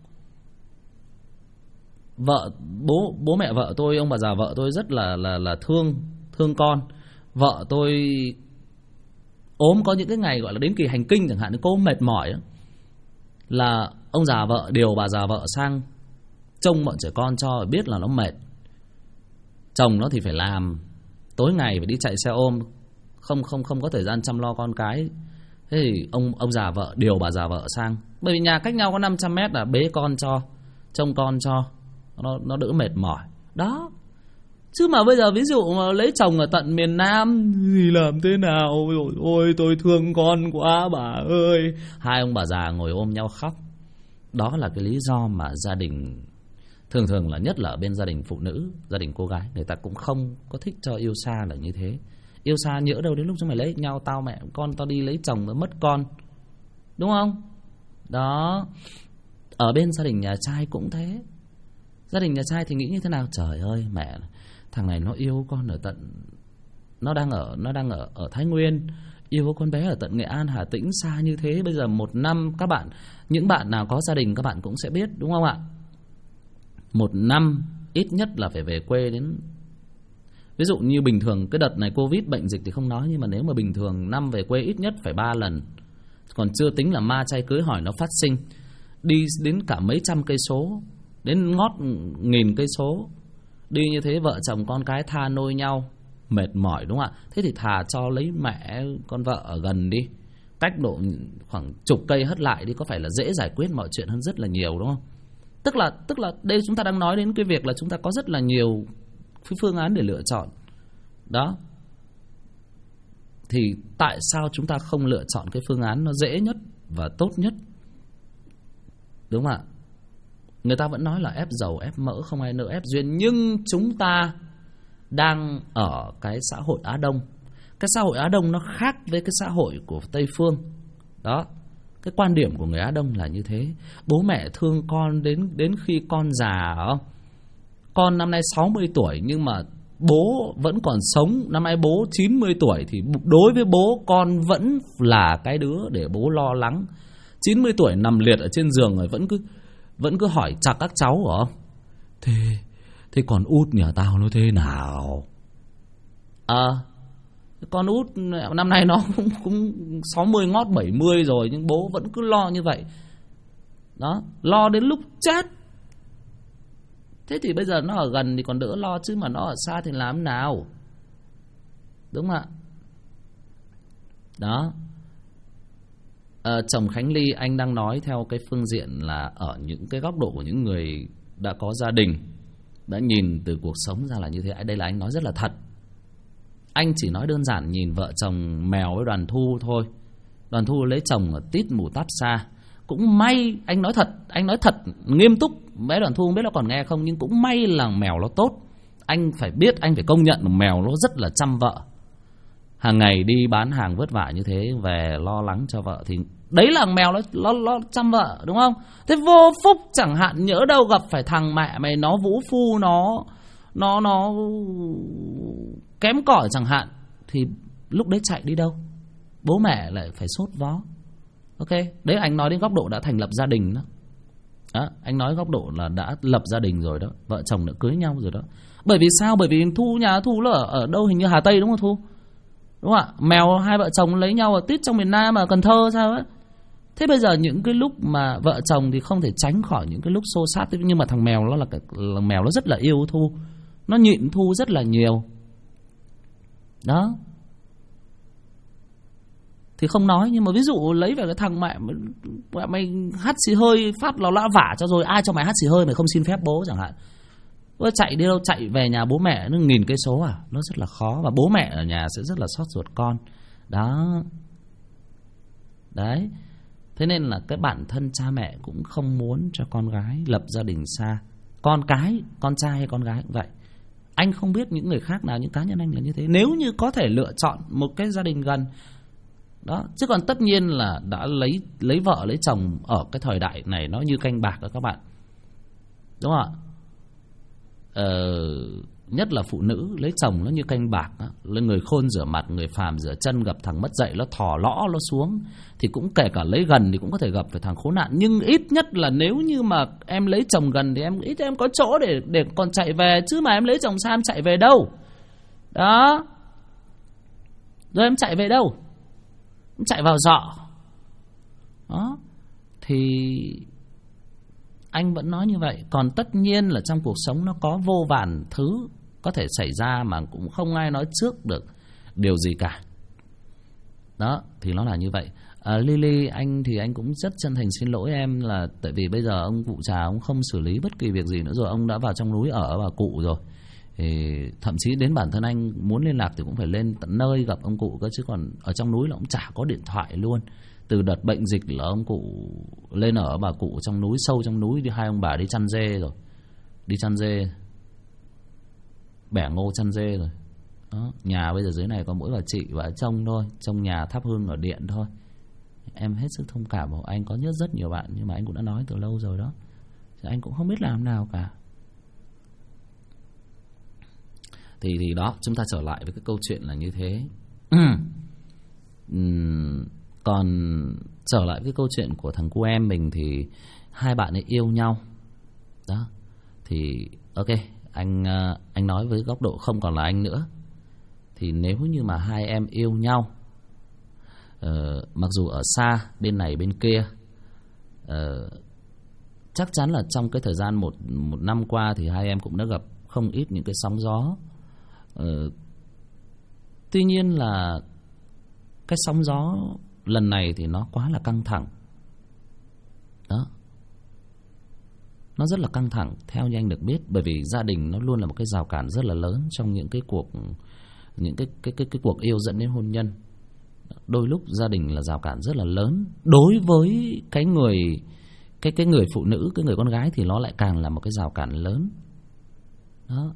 Bố mẹ vợ tôi, ông bà già vợ tôi rất là thương con. Vợ tôi ốm, có những cái ngày gọi là đến kỳ hành kinh chẳng hạn, cô mệt mỏi đó, là ông già vợ điều bà già vợ sang trông bọn trẻ con cho, biết là nó mệt. Chồng nó thì phải làm tối ngày, phải đi chạy xe ôm, không có thời gian chăm lo con cái. Thế thì ông già vợ điều bà già vợ sang, bởi vì nhà cách nhau có 500 mét, là bế con cho, trông con cho, nó đỡ mệt mỏi. Đó. Chứ mà bây giờ ví dụ mà lấy chồng ở tận miền Nam thì làm thế nào? Rồi ôi tôi thương con quá bà ơi. Hai ông bà già ngồi ôm nhau khóc. Đó là cái lý do mà gia đình thường là, nhất là ở bên gia đình phụ nữ, gia đình cô gái, người ta cũng không có thích cho yêu xa là như thế. Yêu xa nhỡ đâu đến lúc chúng mày lấy nhau, tao mẹ con tao đi lấy chồng mới mất con, đúng không? Đó. Ở bên gia đình nhà trai cũng thế. Gia đình nhà trai thì nghĩ như thế nào? Trời ơi mẹ, thằng này nó yêu con ở tận, nó đang ở Thái Nguyên, yêu con bé ở tận Nghệ An, Hà Tĩnh, xa như thế. Bây giờ một năm, các bạn, những bạn nào có gia đình các bạn cũng sẽ biết, đúng không ạ? 1 năm ít nhất là phải về quê đến, ví dụ như bình thường cái đợt này Covid bệnh dịch thì không nói, nhưng mà nếu mà bình thường năm về quê ít nhất phải 3 lần. Còn chưa tính là ma chay cưới hỏi nó phát sinh, đi đến cả mấy trăm cây số, đến ngót nghìn cây số, đi như thế vợ chồng con cái tha nôi nhau, mệt mỏi đúng không ạ? Thế thì thà cho lấy mẹ con vợ ở gần đi, cách độ khoảng chục cây hất lại đi, có phải là dễ giải quyết mọi chuyện hơn rất là nhiều đúng không? Tức là đây chúng ta đang nói đến cái việc là chúng ta có rất là nhiều phương án để lựa chọn. Đó. Thì tại sao chúng ta không lựa chọn cái phương án nó dễ nhất và tốt nhất? Đúng không ạ? Người ta vẫn nói là ép dầu ép mỡ không ai nỡ ép duyên, nhưng chúng ta đang ở cái xã hội Á Đông. Cái xã hội Á Đông nó khác với cái xã hội của Tây Phương. Đó. Cái quan điểm của người Á Đông là như thế. Bố mẹ thương con đến khi con già, không? Con năm nay 60 tuổi nhưng mà bố vẫn còn sống, năm nay bố 90 tuổi thì đối với bố con vẫn là cái đứa để bố lo lắng. 90 tuổi nằm liệt ở trên giường rồi vẫn cứ hỏi chặt các cháu hả? Thế con út nhà tao nó thế nào? Con út năm nay nó cũng 60 ngót 70 rồi, nhưng bố vẫn cứ lo như vậy. Đó, lo đến lúc chết. Thế thì bây giờ nó ở gần thì còn đỡ lo, chứ mà nó ở xa thì làm nào? Đúng không ạ? Đó. Chồng Khánh Ly anh đang nói theo cái phương diện là ở những cái góc độ của những người đã có gia đình, đã nhìn từ cuộc sống ra là như thế. Đây là anh nói rất là thật. Anh chỉ nói đơn giản nhìn vợ chồng Mèo với Đoàn Thu thôi. Đoàn Thu lấy chồng ở tít mù tát xa. Cũng may, anh nói thật nghiêm túc. Bé Đoàn Thu không biết nó còn nghe không, nhưng cũng may là Mèo nó tốt. Anh phải biết, anh phải công nhận là Mèo nó rất là chăm vợ. Hàng ngày đi bán hàng vất vả như thế, về lo lắng cho vợ, thì đấy là Mèo nó chăm vợ, đúng không? Thế vô phúc chẳng hạn, nhỡ đâu gặp phải thằng mẹ mày nó vũ phu, nó kém cỏi chẳng hạn, thì lúc đấy chạy đi đâu? Bố mẹ lại phải sốt vó. Ok, đấy anh nói đến góc độ đã thành lập gia đình đó. Đó, anh nói góc độ là đã lập gia đình rồi đó, vợ chồng đã cưới nhau rồi đó. Bởi vì sao? Bởi vì nhà Thu là ở đâu, hình như Hà Tây đúng không Thu? Đúng không ạ? Mèo hai vợ chồng lấy nhau ở tít trong miền Nam mà Cần Thơ sao ấy. Thế bây giờ những cái lúc mà vợ chồng thì không thể tránh khỏi những cái lúc xô xát, nhưng mà thằng Mèo nó là Mèo nó rất là yêu Thu, nó nhịn Thu rất là nhiều. Đó. Thì không nói, nhưng mà ví dụ lấy về cái thằng mẹ mày hắt xì hơi phát là lã vả cho rồi, ai cho mày hắt xì hơi mày không xin phép bố chẳng hạn. Chạy đi đâu, chạy về nhà bố mẹ nó 1000 cây số à, nó rất là khó, và bố mẹ ở nhà sẽ rất là xót ruột con. Đó. Đấy. Thế nên là cái bản thân cha mẹ cũng không muốn cho con gái lập gia đình xa. Con cái, con trai hay con gái cũng vậy. Anh không biết những người khác nào, nhưng cá nhân anh là như thế. Nếu như có thể lựa chọn một cái gia đình gần đó, chứ còn tất nhiên là đã lấy vợ lấy chồng ở cái thời đại này nó như canh bạc đó các bạn, đúng không ạ? Nhất là phụ nữ lấy chồng nó như canh bạc đó. Người khôn rửa mặt, người phàm rửa chân, gặp thằng mất dạy nó thò lõ nó xuống, thì cũng kể cả lấy gần thì cũng có thể gặp phải thằng khốn nạn. Nhưng ít nhất là nếu như mà em lấy chồng gần thì em có chỗ để còn chạy về, chứ mà em lấy chồng xa em chạy về đâu? Đó. Rồi em chạy về đâu? Em chạy vào giọ. Đó. Thì anh vẫn nói như vậy. Còn tất nhiên là trong cuộc sống nó có vô vàn thứ có thể xảy ra mà cũng không ai nói trước được điều gì cả. Đó, thì nó là như vậy. Lily, anh thì anh cũng rất chân thành xin lỗi em, là tại vì bây giờ ông cụ già ông không xử lý bất kỳ việc gì nữa rồi, ông đã vào trong núi ở bà cụ rồi. Thì thậm chí đến bản thân anh muốn liên lạc thì cũng phải lên tận nơi gặp ông cụ cơ, chứ còn ở trong núi là cũng chả có điện thoại luôn. Từ đợt bệnh dịch là ông cụ lên ở bà cụ trong núi, sâu trong núi, đi hai ông bà đi chăn dê rồi, đi chăn dê, bẻ ngô chăn dê rồi. Đó, nhà bây giờ dưới này có mỗi bà chị và trông thôi, trông nhà thắp hương ở điện thôi. Em hết sức thông cảm, anh có rất nhiều bạn, nhưng mà anh cũng đã nói từ lâu rồi đó, anh cũng không biết làm nào cả. Thì đó, chúng ta trở lại với cái câu chuyện là như thế. Còn trở lại cái câu chuyện của thằng cu em mình, thì hai bạn ấy yêu nhau đó. Thì ok, anh nói với góc độ không còn là anh nữa. Thì nếu như mà hai em yêu nhau, mặc dù ở xa bên này bên kia, chắc chắn là trong cái thời gian một năm qua thì hai em cũng đã gặp không ít những cái sóng gió. Tuy nhiên là cái sóng gió lần này thì nó quá là căng thẳng. Đó, nó rất là căng thẳng theo như anh được biết, bởi vì gia đình nó luôn là một cái rào cản rất là lớn trong những cái cuộc yêu dẫn đến hôn nhân. Đôi lúc gia đình là rào cản rất là lớn. Đối với cái người phụ nữ, cái người con gái thì nó lại càng là một cái rào cản lớn. Đó.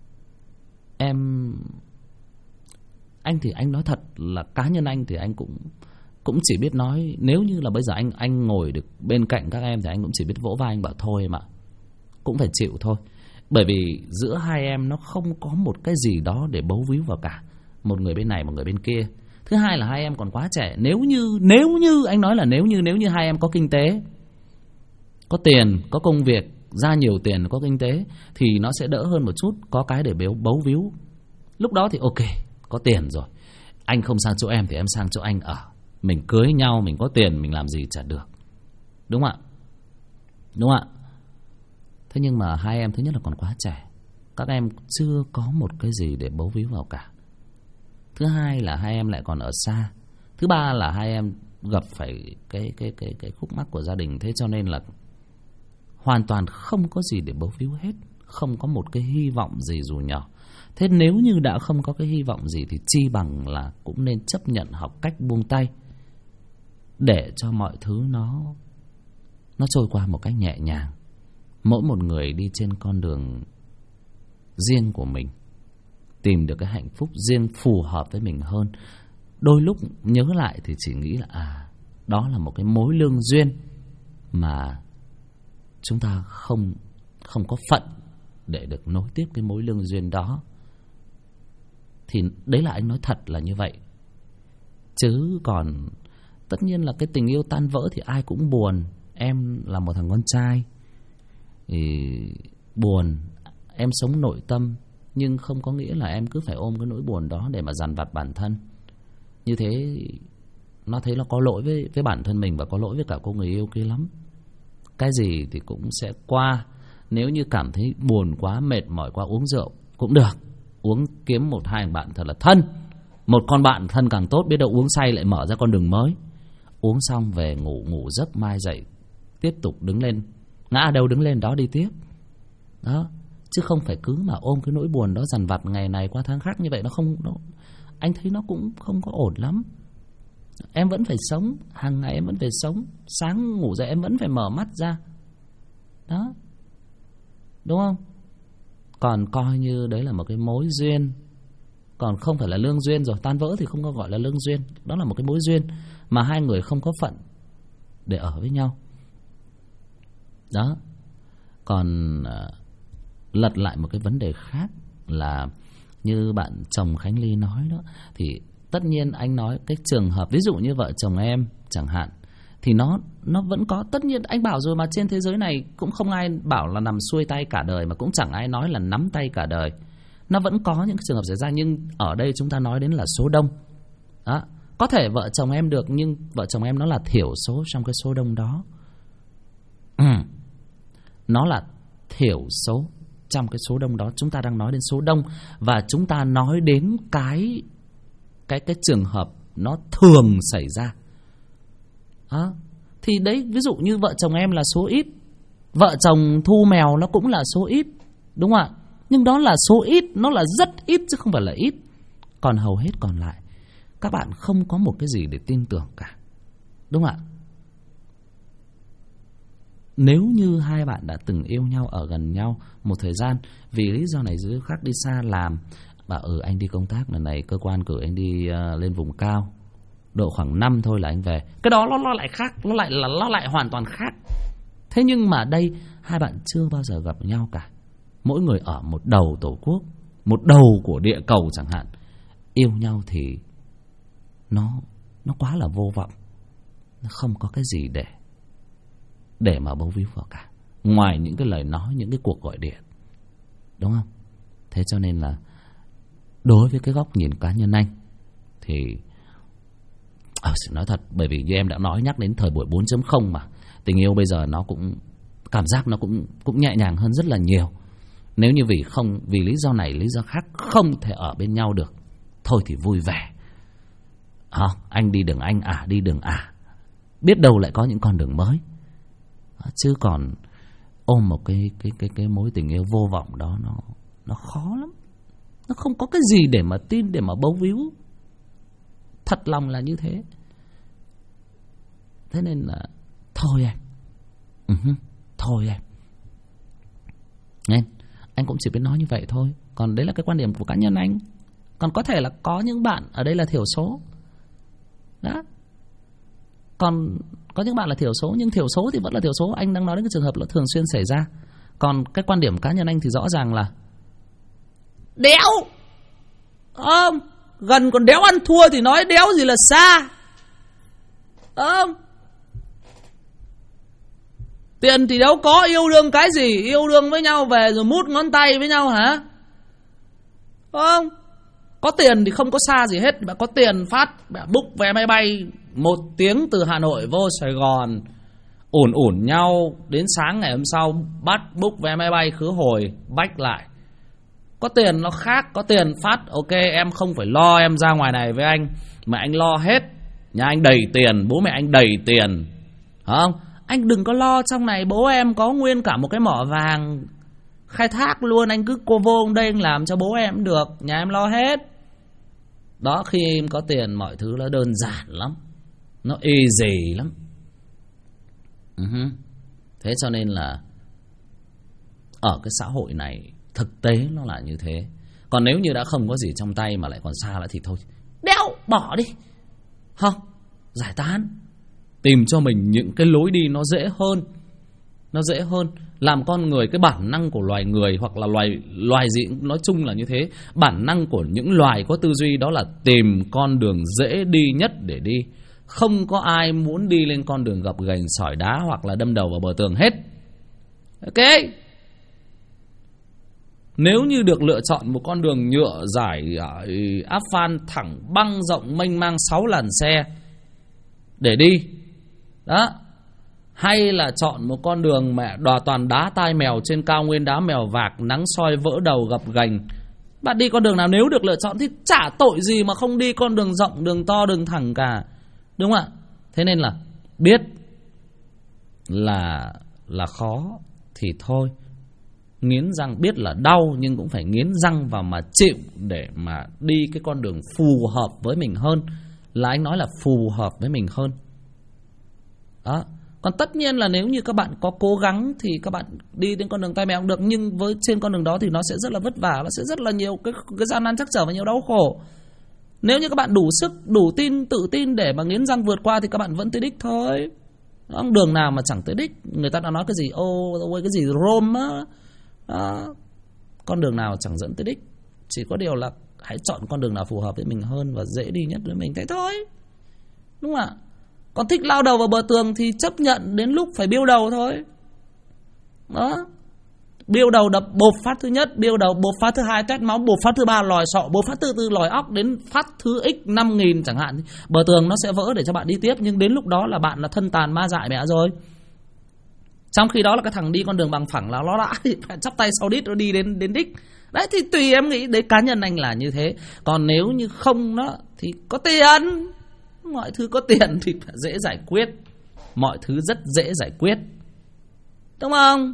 Anh thì anh nói thật là cá nhân anh thì anh cũng chỉ biết nói, nếu như là bây giờ anh ngồi được bên cạnh các em thì anh cũng chỉ biết vỗ vai anh bảo thôi mà, cũng phải chịu thôi. Bởi vì giữa hai em nó không có một cái gì đó để bấu víu vào cả, một người bên này một người bên kia. Thứ hai là hai em còn quá trẻ. Nếu như anh nói là nếu như hai em có kinh tế, có tiền, có công việc, ra nhiều tiền, có kinh tế thì nó sẽ đỡ hơn một chút, có cái để bấu víu. Lúc đó thì ok, có tiền rồi, anh không sang chỗ em thì em sang chỗ anh ở, mình cưới nhau, mình có tiền, mình làm gì chả được. Đúng không ạ? Đúng không ạ? Thế nhưng mà hai em thứ nhất là còn quá trẻ, các em chưa có một cái gì để bấu víu vào cả. Thứ hai là hai em lại còn ở xa. Thứ ba là hai em gặp phải cái khúc mắc của gia đình. Thế cho nên là hoàn toàn không có gì để bấu víu hết, không có một cái hy vọng gì dù nhỏ. Thế nếu như đã không có cái hy vọng gì thì chi bằng là cũng nên chấp nhận học cách buông tay, để cho mọi thứ nó trôi qua một cách nhẹ nhàng. Mỗi một người đi trên con đường riêng của mình, tìm được cái hạnh phúc riêng phù hợp với mình hơn. Đôi lúc nhớ lại thì chỉ nghĩ là đó là một cái mối lương duyên mà chúng ta không có phận để được nối tiếp cái mối lương duyên đó. Thì đấy là anh nói thật là như vậy. Chứ còn tất nhiên là cái tình yêu tan vỡ thì ai cũng buồn. Em là một thằng con trai thì buồn, em sống nội tâm, nhưng không có nghĩa là em cứ phải ôm cái nỗi buồn đó để mà dằn vặt bản thân. Như thế nó thấy nó có lỗi với bản thân mình và có lỗi với cả cô người yêu kia lắm. Cái gì thì cũng sẽ qua. Nếu như cảm thấy buồn quá, mệt mỏi quá, uống rượu cũng được. Uống kiếm một hai bạn thật là thân, một con bạn thân càng tốt. Biết đâu uống say lại mở ra con đường mới. Uống xong về ngủ giấc, mai dậy tiếp tục đứng lên, ngã đâu đứng lên đó đi tiếp. Đó, chứ không phải cứ mà ôm cái nỗi buồn đó dằn vặt ngày này qua tháng khác như vậy. Anh thấy nó cũng không có ổn lắm. Em vẫn phải sống, hàng ngày em vẫn phải sống. Sáng ngủ dậy em vẫn phải mở mắt ra. Đó, đúng không? Còn coi như đấy là một cái mối duyên, còn không phải là lương duyên rồi. Tan vỡ thì không có gọi là lương duyên. Đó là một cái mối duyên mà hai người không có phận để ở với nhau. Đó. Còn lật lại một cái vấn đề khác là như bạn chồng Khánh Ly nói đó, thì tất nhiên anh nói cái trường hợp ví dụ như vợ chồng em chẳng hạn, thì nó vẫn có. Tất nhiên anh bảo rồi mà, trên thế giới này cũng không ai bảo là nằm xuôi tay cả đời, mà cũng chẳng ai nói là nắm tay cả đời. Nó vẫn có những trường hợp xảy ra, nhưng ở đây chúng ta nói đến là số đông. Đó. Có thể vợ chồng em được, nhưng vợ chồng em nó là thiểu số trong cái số đông đó. Nó là thiểu số trong cái số đông đó. Chúng ta đang nói đến số đông, và chúng ta nói đến cái trường hợp nó thường xảy ra. Đó. Thì đấy, ví dụ như vợ chồng em là số ít, vợ chồng Thu Mèo nó cũng là số ít, đúng không ạ? Nhưng đó là số ít, nó là rất ít chứ không phải là ít. Còn hầu hết còn lại, các bạn không có một cái gì để tin tưởng cả, đúng không ạ? Nếu như hai bạn đã từng yêu nhau, ở gần nhau một thời gian, vì lý do này dưới khác đi xa làm, bảo anh đi công tác lần này, cơ quan cử anh đi lên vùng cao, độ khoảng năm thôi là anh về. Cái đó nó lại khác, nó lại hoàn toàn khác. Thế nhưng mà đây, hai bạn chưa bao giờ gặp nhau cả. Mỗi người ở một đầu tổ quốc, một đầu của địa cầu chẳng hạn. Yêu nhau thì nó quá là vô vọng. Nó không có cái gì để mà bấu víu vào cả. ngoài những cái lời nói, những cái cuộc gọi điện, đúng không? Thế cho nên là đối với cái góc nhìn cá nhân anh thì nói thật, bởi vì như em đã nói, nhắc đến thời buổi 4.0 mà tình yêu bây giờ nó cũng cảm giác nó cũng nhẹ nhàng hơn rất là nhiều. Nếu như vì lý do này lý do khác không thể ở bên nhau được, thôi thì vui vẻ. Anh đi đường anh, đi đường biết đâu lại có những con đường mới. Chứ còn ôm một cái mối tình yêu vô vọng đó nó khó lắm. Nó không có cái gì để mà tin, để mà bấu víu. Thật lòng là như thế. Thế nên là thôi em. Thôi em. Nên anh cũng chỉ biết nói như vậy thôi. Còn đấy là cái quan điểm của cá nhân anh. Còn có thể là có những bạn ở đây là thiểu số đó. Còn có những bạn là thiểu số, nhưng thiểu số thì vẫn là thiểu số. Anh đang nói đến cái trường hợp nó thường xuyên xảy ra. Còn cái quan điểm cá nhân anh thì rõ ràng là đéo. Gần còn đéo ăn thua thì nói đéo gì là xa. Tiền thì đâu có, yêu đương cái gì. Yêu đương với nhau về rồi mút ngón tay với nhau hả? Không. Có tiền thì không có xa gì hết. Mà có tiền phát book vé máy bay 1 tiếng từ Hà Nội vô Sài Gòn, ủn nhau đến sáng ngày hôm sau, bắt book vé máy bay khứ hồi bách lại. Có tiền nó khác. Có tiền phát ok, em không phải lo em ra ngoài này với anh, mà anh lo hết. Nhà anh đầy tiền, bố mẹ anh đầy tiền, không? Anh đừng có lo, trong này bố em có nguyên cả một cái mỏ vàng khai thác luôn, anh cứ cô vô đây anh làm cho bố em được, nhà em lo hết. Đó, khi em có tiền mọi thứ nó đơn giản lắm, nó easy lắm. Thế cho nên là ở cái xã hội này thực tế nó là như thế. Còn nếu như đã không có gì trong tay mà lại còn xa nữa thì thôi, đéo, bỏ đi. Không, giải tán. Tìm cho mình những cái lối đi nó dễ hơn. Nó dễ hơn. Làm con người, cái bản năng của loài người hoặc là loài gì nói chung là như thế. Bản năng của những loài có tư duy đó là tìm con đường dễ đi nhất để đi. Không có ai muốn đi lên con đường gập ghềnh sỏi đá hoặc là đâm đầu vào bờ tường hết. Ok. Nếu như được lựa chọn một con đường nhựa giải áp phan thẳng băng rộng mênh mang 6 làn xe để đi đó, hay là chọn một con đường mẹ đòa toàn đá tai mèo trên cao nguyên đá mèo vạc, nắng soi vỡ đầu gập ghềnh, bạn đi con đường nào nếu được lựa chọn thì chả tội gì mà không đi con đường rộng, đường to, đường thẳng cả, đúng không ạ? Thế nên là biết là khó thì thôi, nghiến răng, biết là đau nhưng cũng phải nghiến răng vào mà chịu để mà đi cái con đường phù hợp với mình hơn. Là anh nói là phù hợp với mình hơn đó. Còn tất nhiên là nếu như các bạn có cố gắng thì các bạn đi đến con đường tai mèo cũng được, nhưng với trên con đường đó thì nó sẽ rất là vất vả, nó sẽ rất là nhiều cái gian nan trắc trở và nhiều đau khổ. Nếu như các bạn đủ sức, đủ tin, tự tin để mà nghiến răng vượt qua thì các bạn vẫn tới đích thôi. Đó, đường nào mà chẳng tới đích. Người ta đã nói cái gì cái gì Rome á đó. Con đường nào chẳng dẫn tới đích. Chỉ có điều là hãy chọn con đường nào phù hợp với mình hơn và dễ đi nhất với mình, thế thôi, đúng không ạ? Còn thích lao đầu vào bờ tường thì chấp nhận đến lúc phải biêu đầu thôi đó. Biêu đầu đập bột phát thứ nhất, biêu đầu bột phát thứ hai tét máu, bột phát thứ ba lòi sọ, bột phát thứ tư lòi óc, đến phát thứ x 5.000 chẳng hạn, bờ tường nó sẽ vỡ để cho bạn đi tiếp. Nhưng đến lúc đó là bạn là thân tàn ma dại mẹ rồi. Trong khi đó là cái thằng đi con đường bằng phẳng là nó đã phải chắp tay sau đít nó đi đến đích. Đấy thì tùy em nghĩ, đấy cá nhân anh là như thế. Còn nếu như không đó thì có tiền, mọi thứ có tiền thì dễ giải quyết, mọi thứ rất dễ giải quyết, đúng không?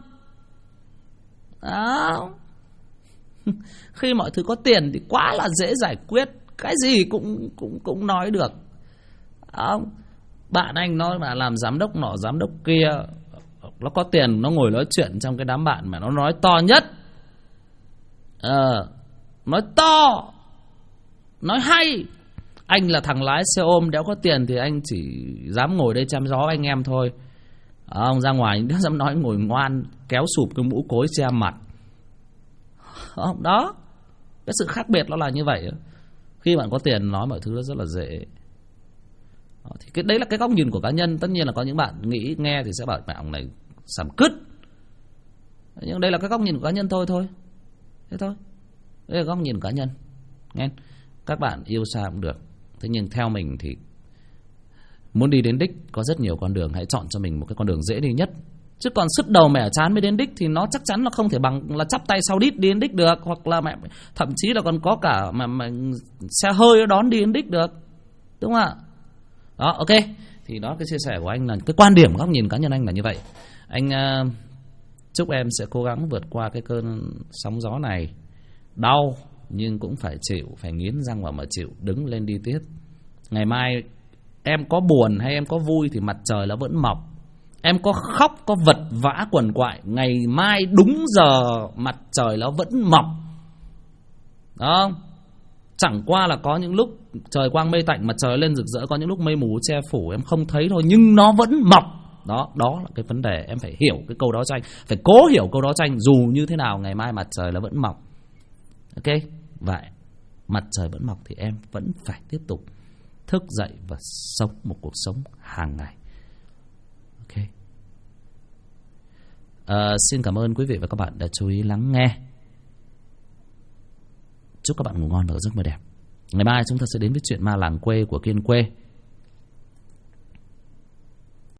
Đó. Khi mọi thứ có tiền thì quá là dễ giải quyết, cái gì cũng nói được. Không, bạn anh nói mà làm giám đốc nọ giám đốc kia, nó có tiền, nó ngồi nói chuyện trong cái đám bạn mà nó nói to nhất, nói to, nói hay. Anh là thằng lái xe ôm đéo có tiền thì anh chỉ dám ngồi đây chăm gió anh em thôi. Ông ra ngoài đéo dám nói, ngồi ngoan kéo sụp cái mũ cối che mặt. Đó, cái sự khác biệt nó là như vậy. Khi bạn có tiền nói mọi thứ nó rất là dễ. Thì cái đấy là cái góc nhìn của cá nhân. Tất nhiên là có những bạn nghĩ nghe thì sẽ bảo mẹ ông này sàm cứt, Nhưng đây là cái góc nhìn của cá nhân tôi thôi. Thế thôi. Đây là góc nhìn cá nhân. Nghe? Các bạn yêu xa cũng được. Thế nhưng theo mình thì muốn đi đến đích có rất nhiều con đường. Hãy chọn cho mình một cái con đường dễ đi nhất. Chứ còn sứt đầu mẻ chán mới đến đích thì nó chắc chắn là không thể bằng là chắp tay sau đít đi đến đích được. Hoặc là thậm chí là còn có cả mà xe hơi đón đi đến đích được. Đúng không ạ? Đó, ok. Thì đó, cái chia sẻ của anh là cái quan điểm, góc nhìn cá nhân anh là như vậy. Anh chúc em sẽ cố gắng vượt qua cái cơn sóng gió này. Đau nhưng cũng phải chịu, phải nghiến răng vào mà chịu, đứng lên đi tiếp. Ngày mai em có buồn hay em có vui thì mặt trời nó vẫn mọc. Em có khóc, có vật vã quằn quại, ngày mai đúng giờ mặt trời nó vẫn mọc. Đó không? Chẳng qua là có những lúc trời quang mây tạnh, mặt trời lên rực rỡ, có những lúc mây mù che phủ em không thấy thôi, nhưng nó vẫn mọc. Đó là cái vấn đề. Em phải hiểu cái câu đó cho anh, phải cố hiểu câu đó cho anh. Dù như thế nào ngày mai mặt trời nó vẫn mọc. Ok? Vậy mặt trời vẫn mọc thì em vẫn phải tiếp tục thức dậy và sống một cuộc sống hàng ngày. Ok. Xin cảm ơn quý vị và các bạn đã chú ý lắng nghe. Chúc các bạn ngủ ngon và giấc mơ đẹp. Ngày mai chúng ta sẽ đến với chuyện ma làng quê của Kiên Quê.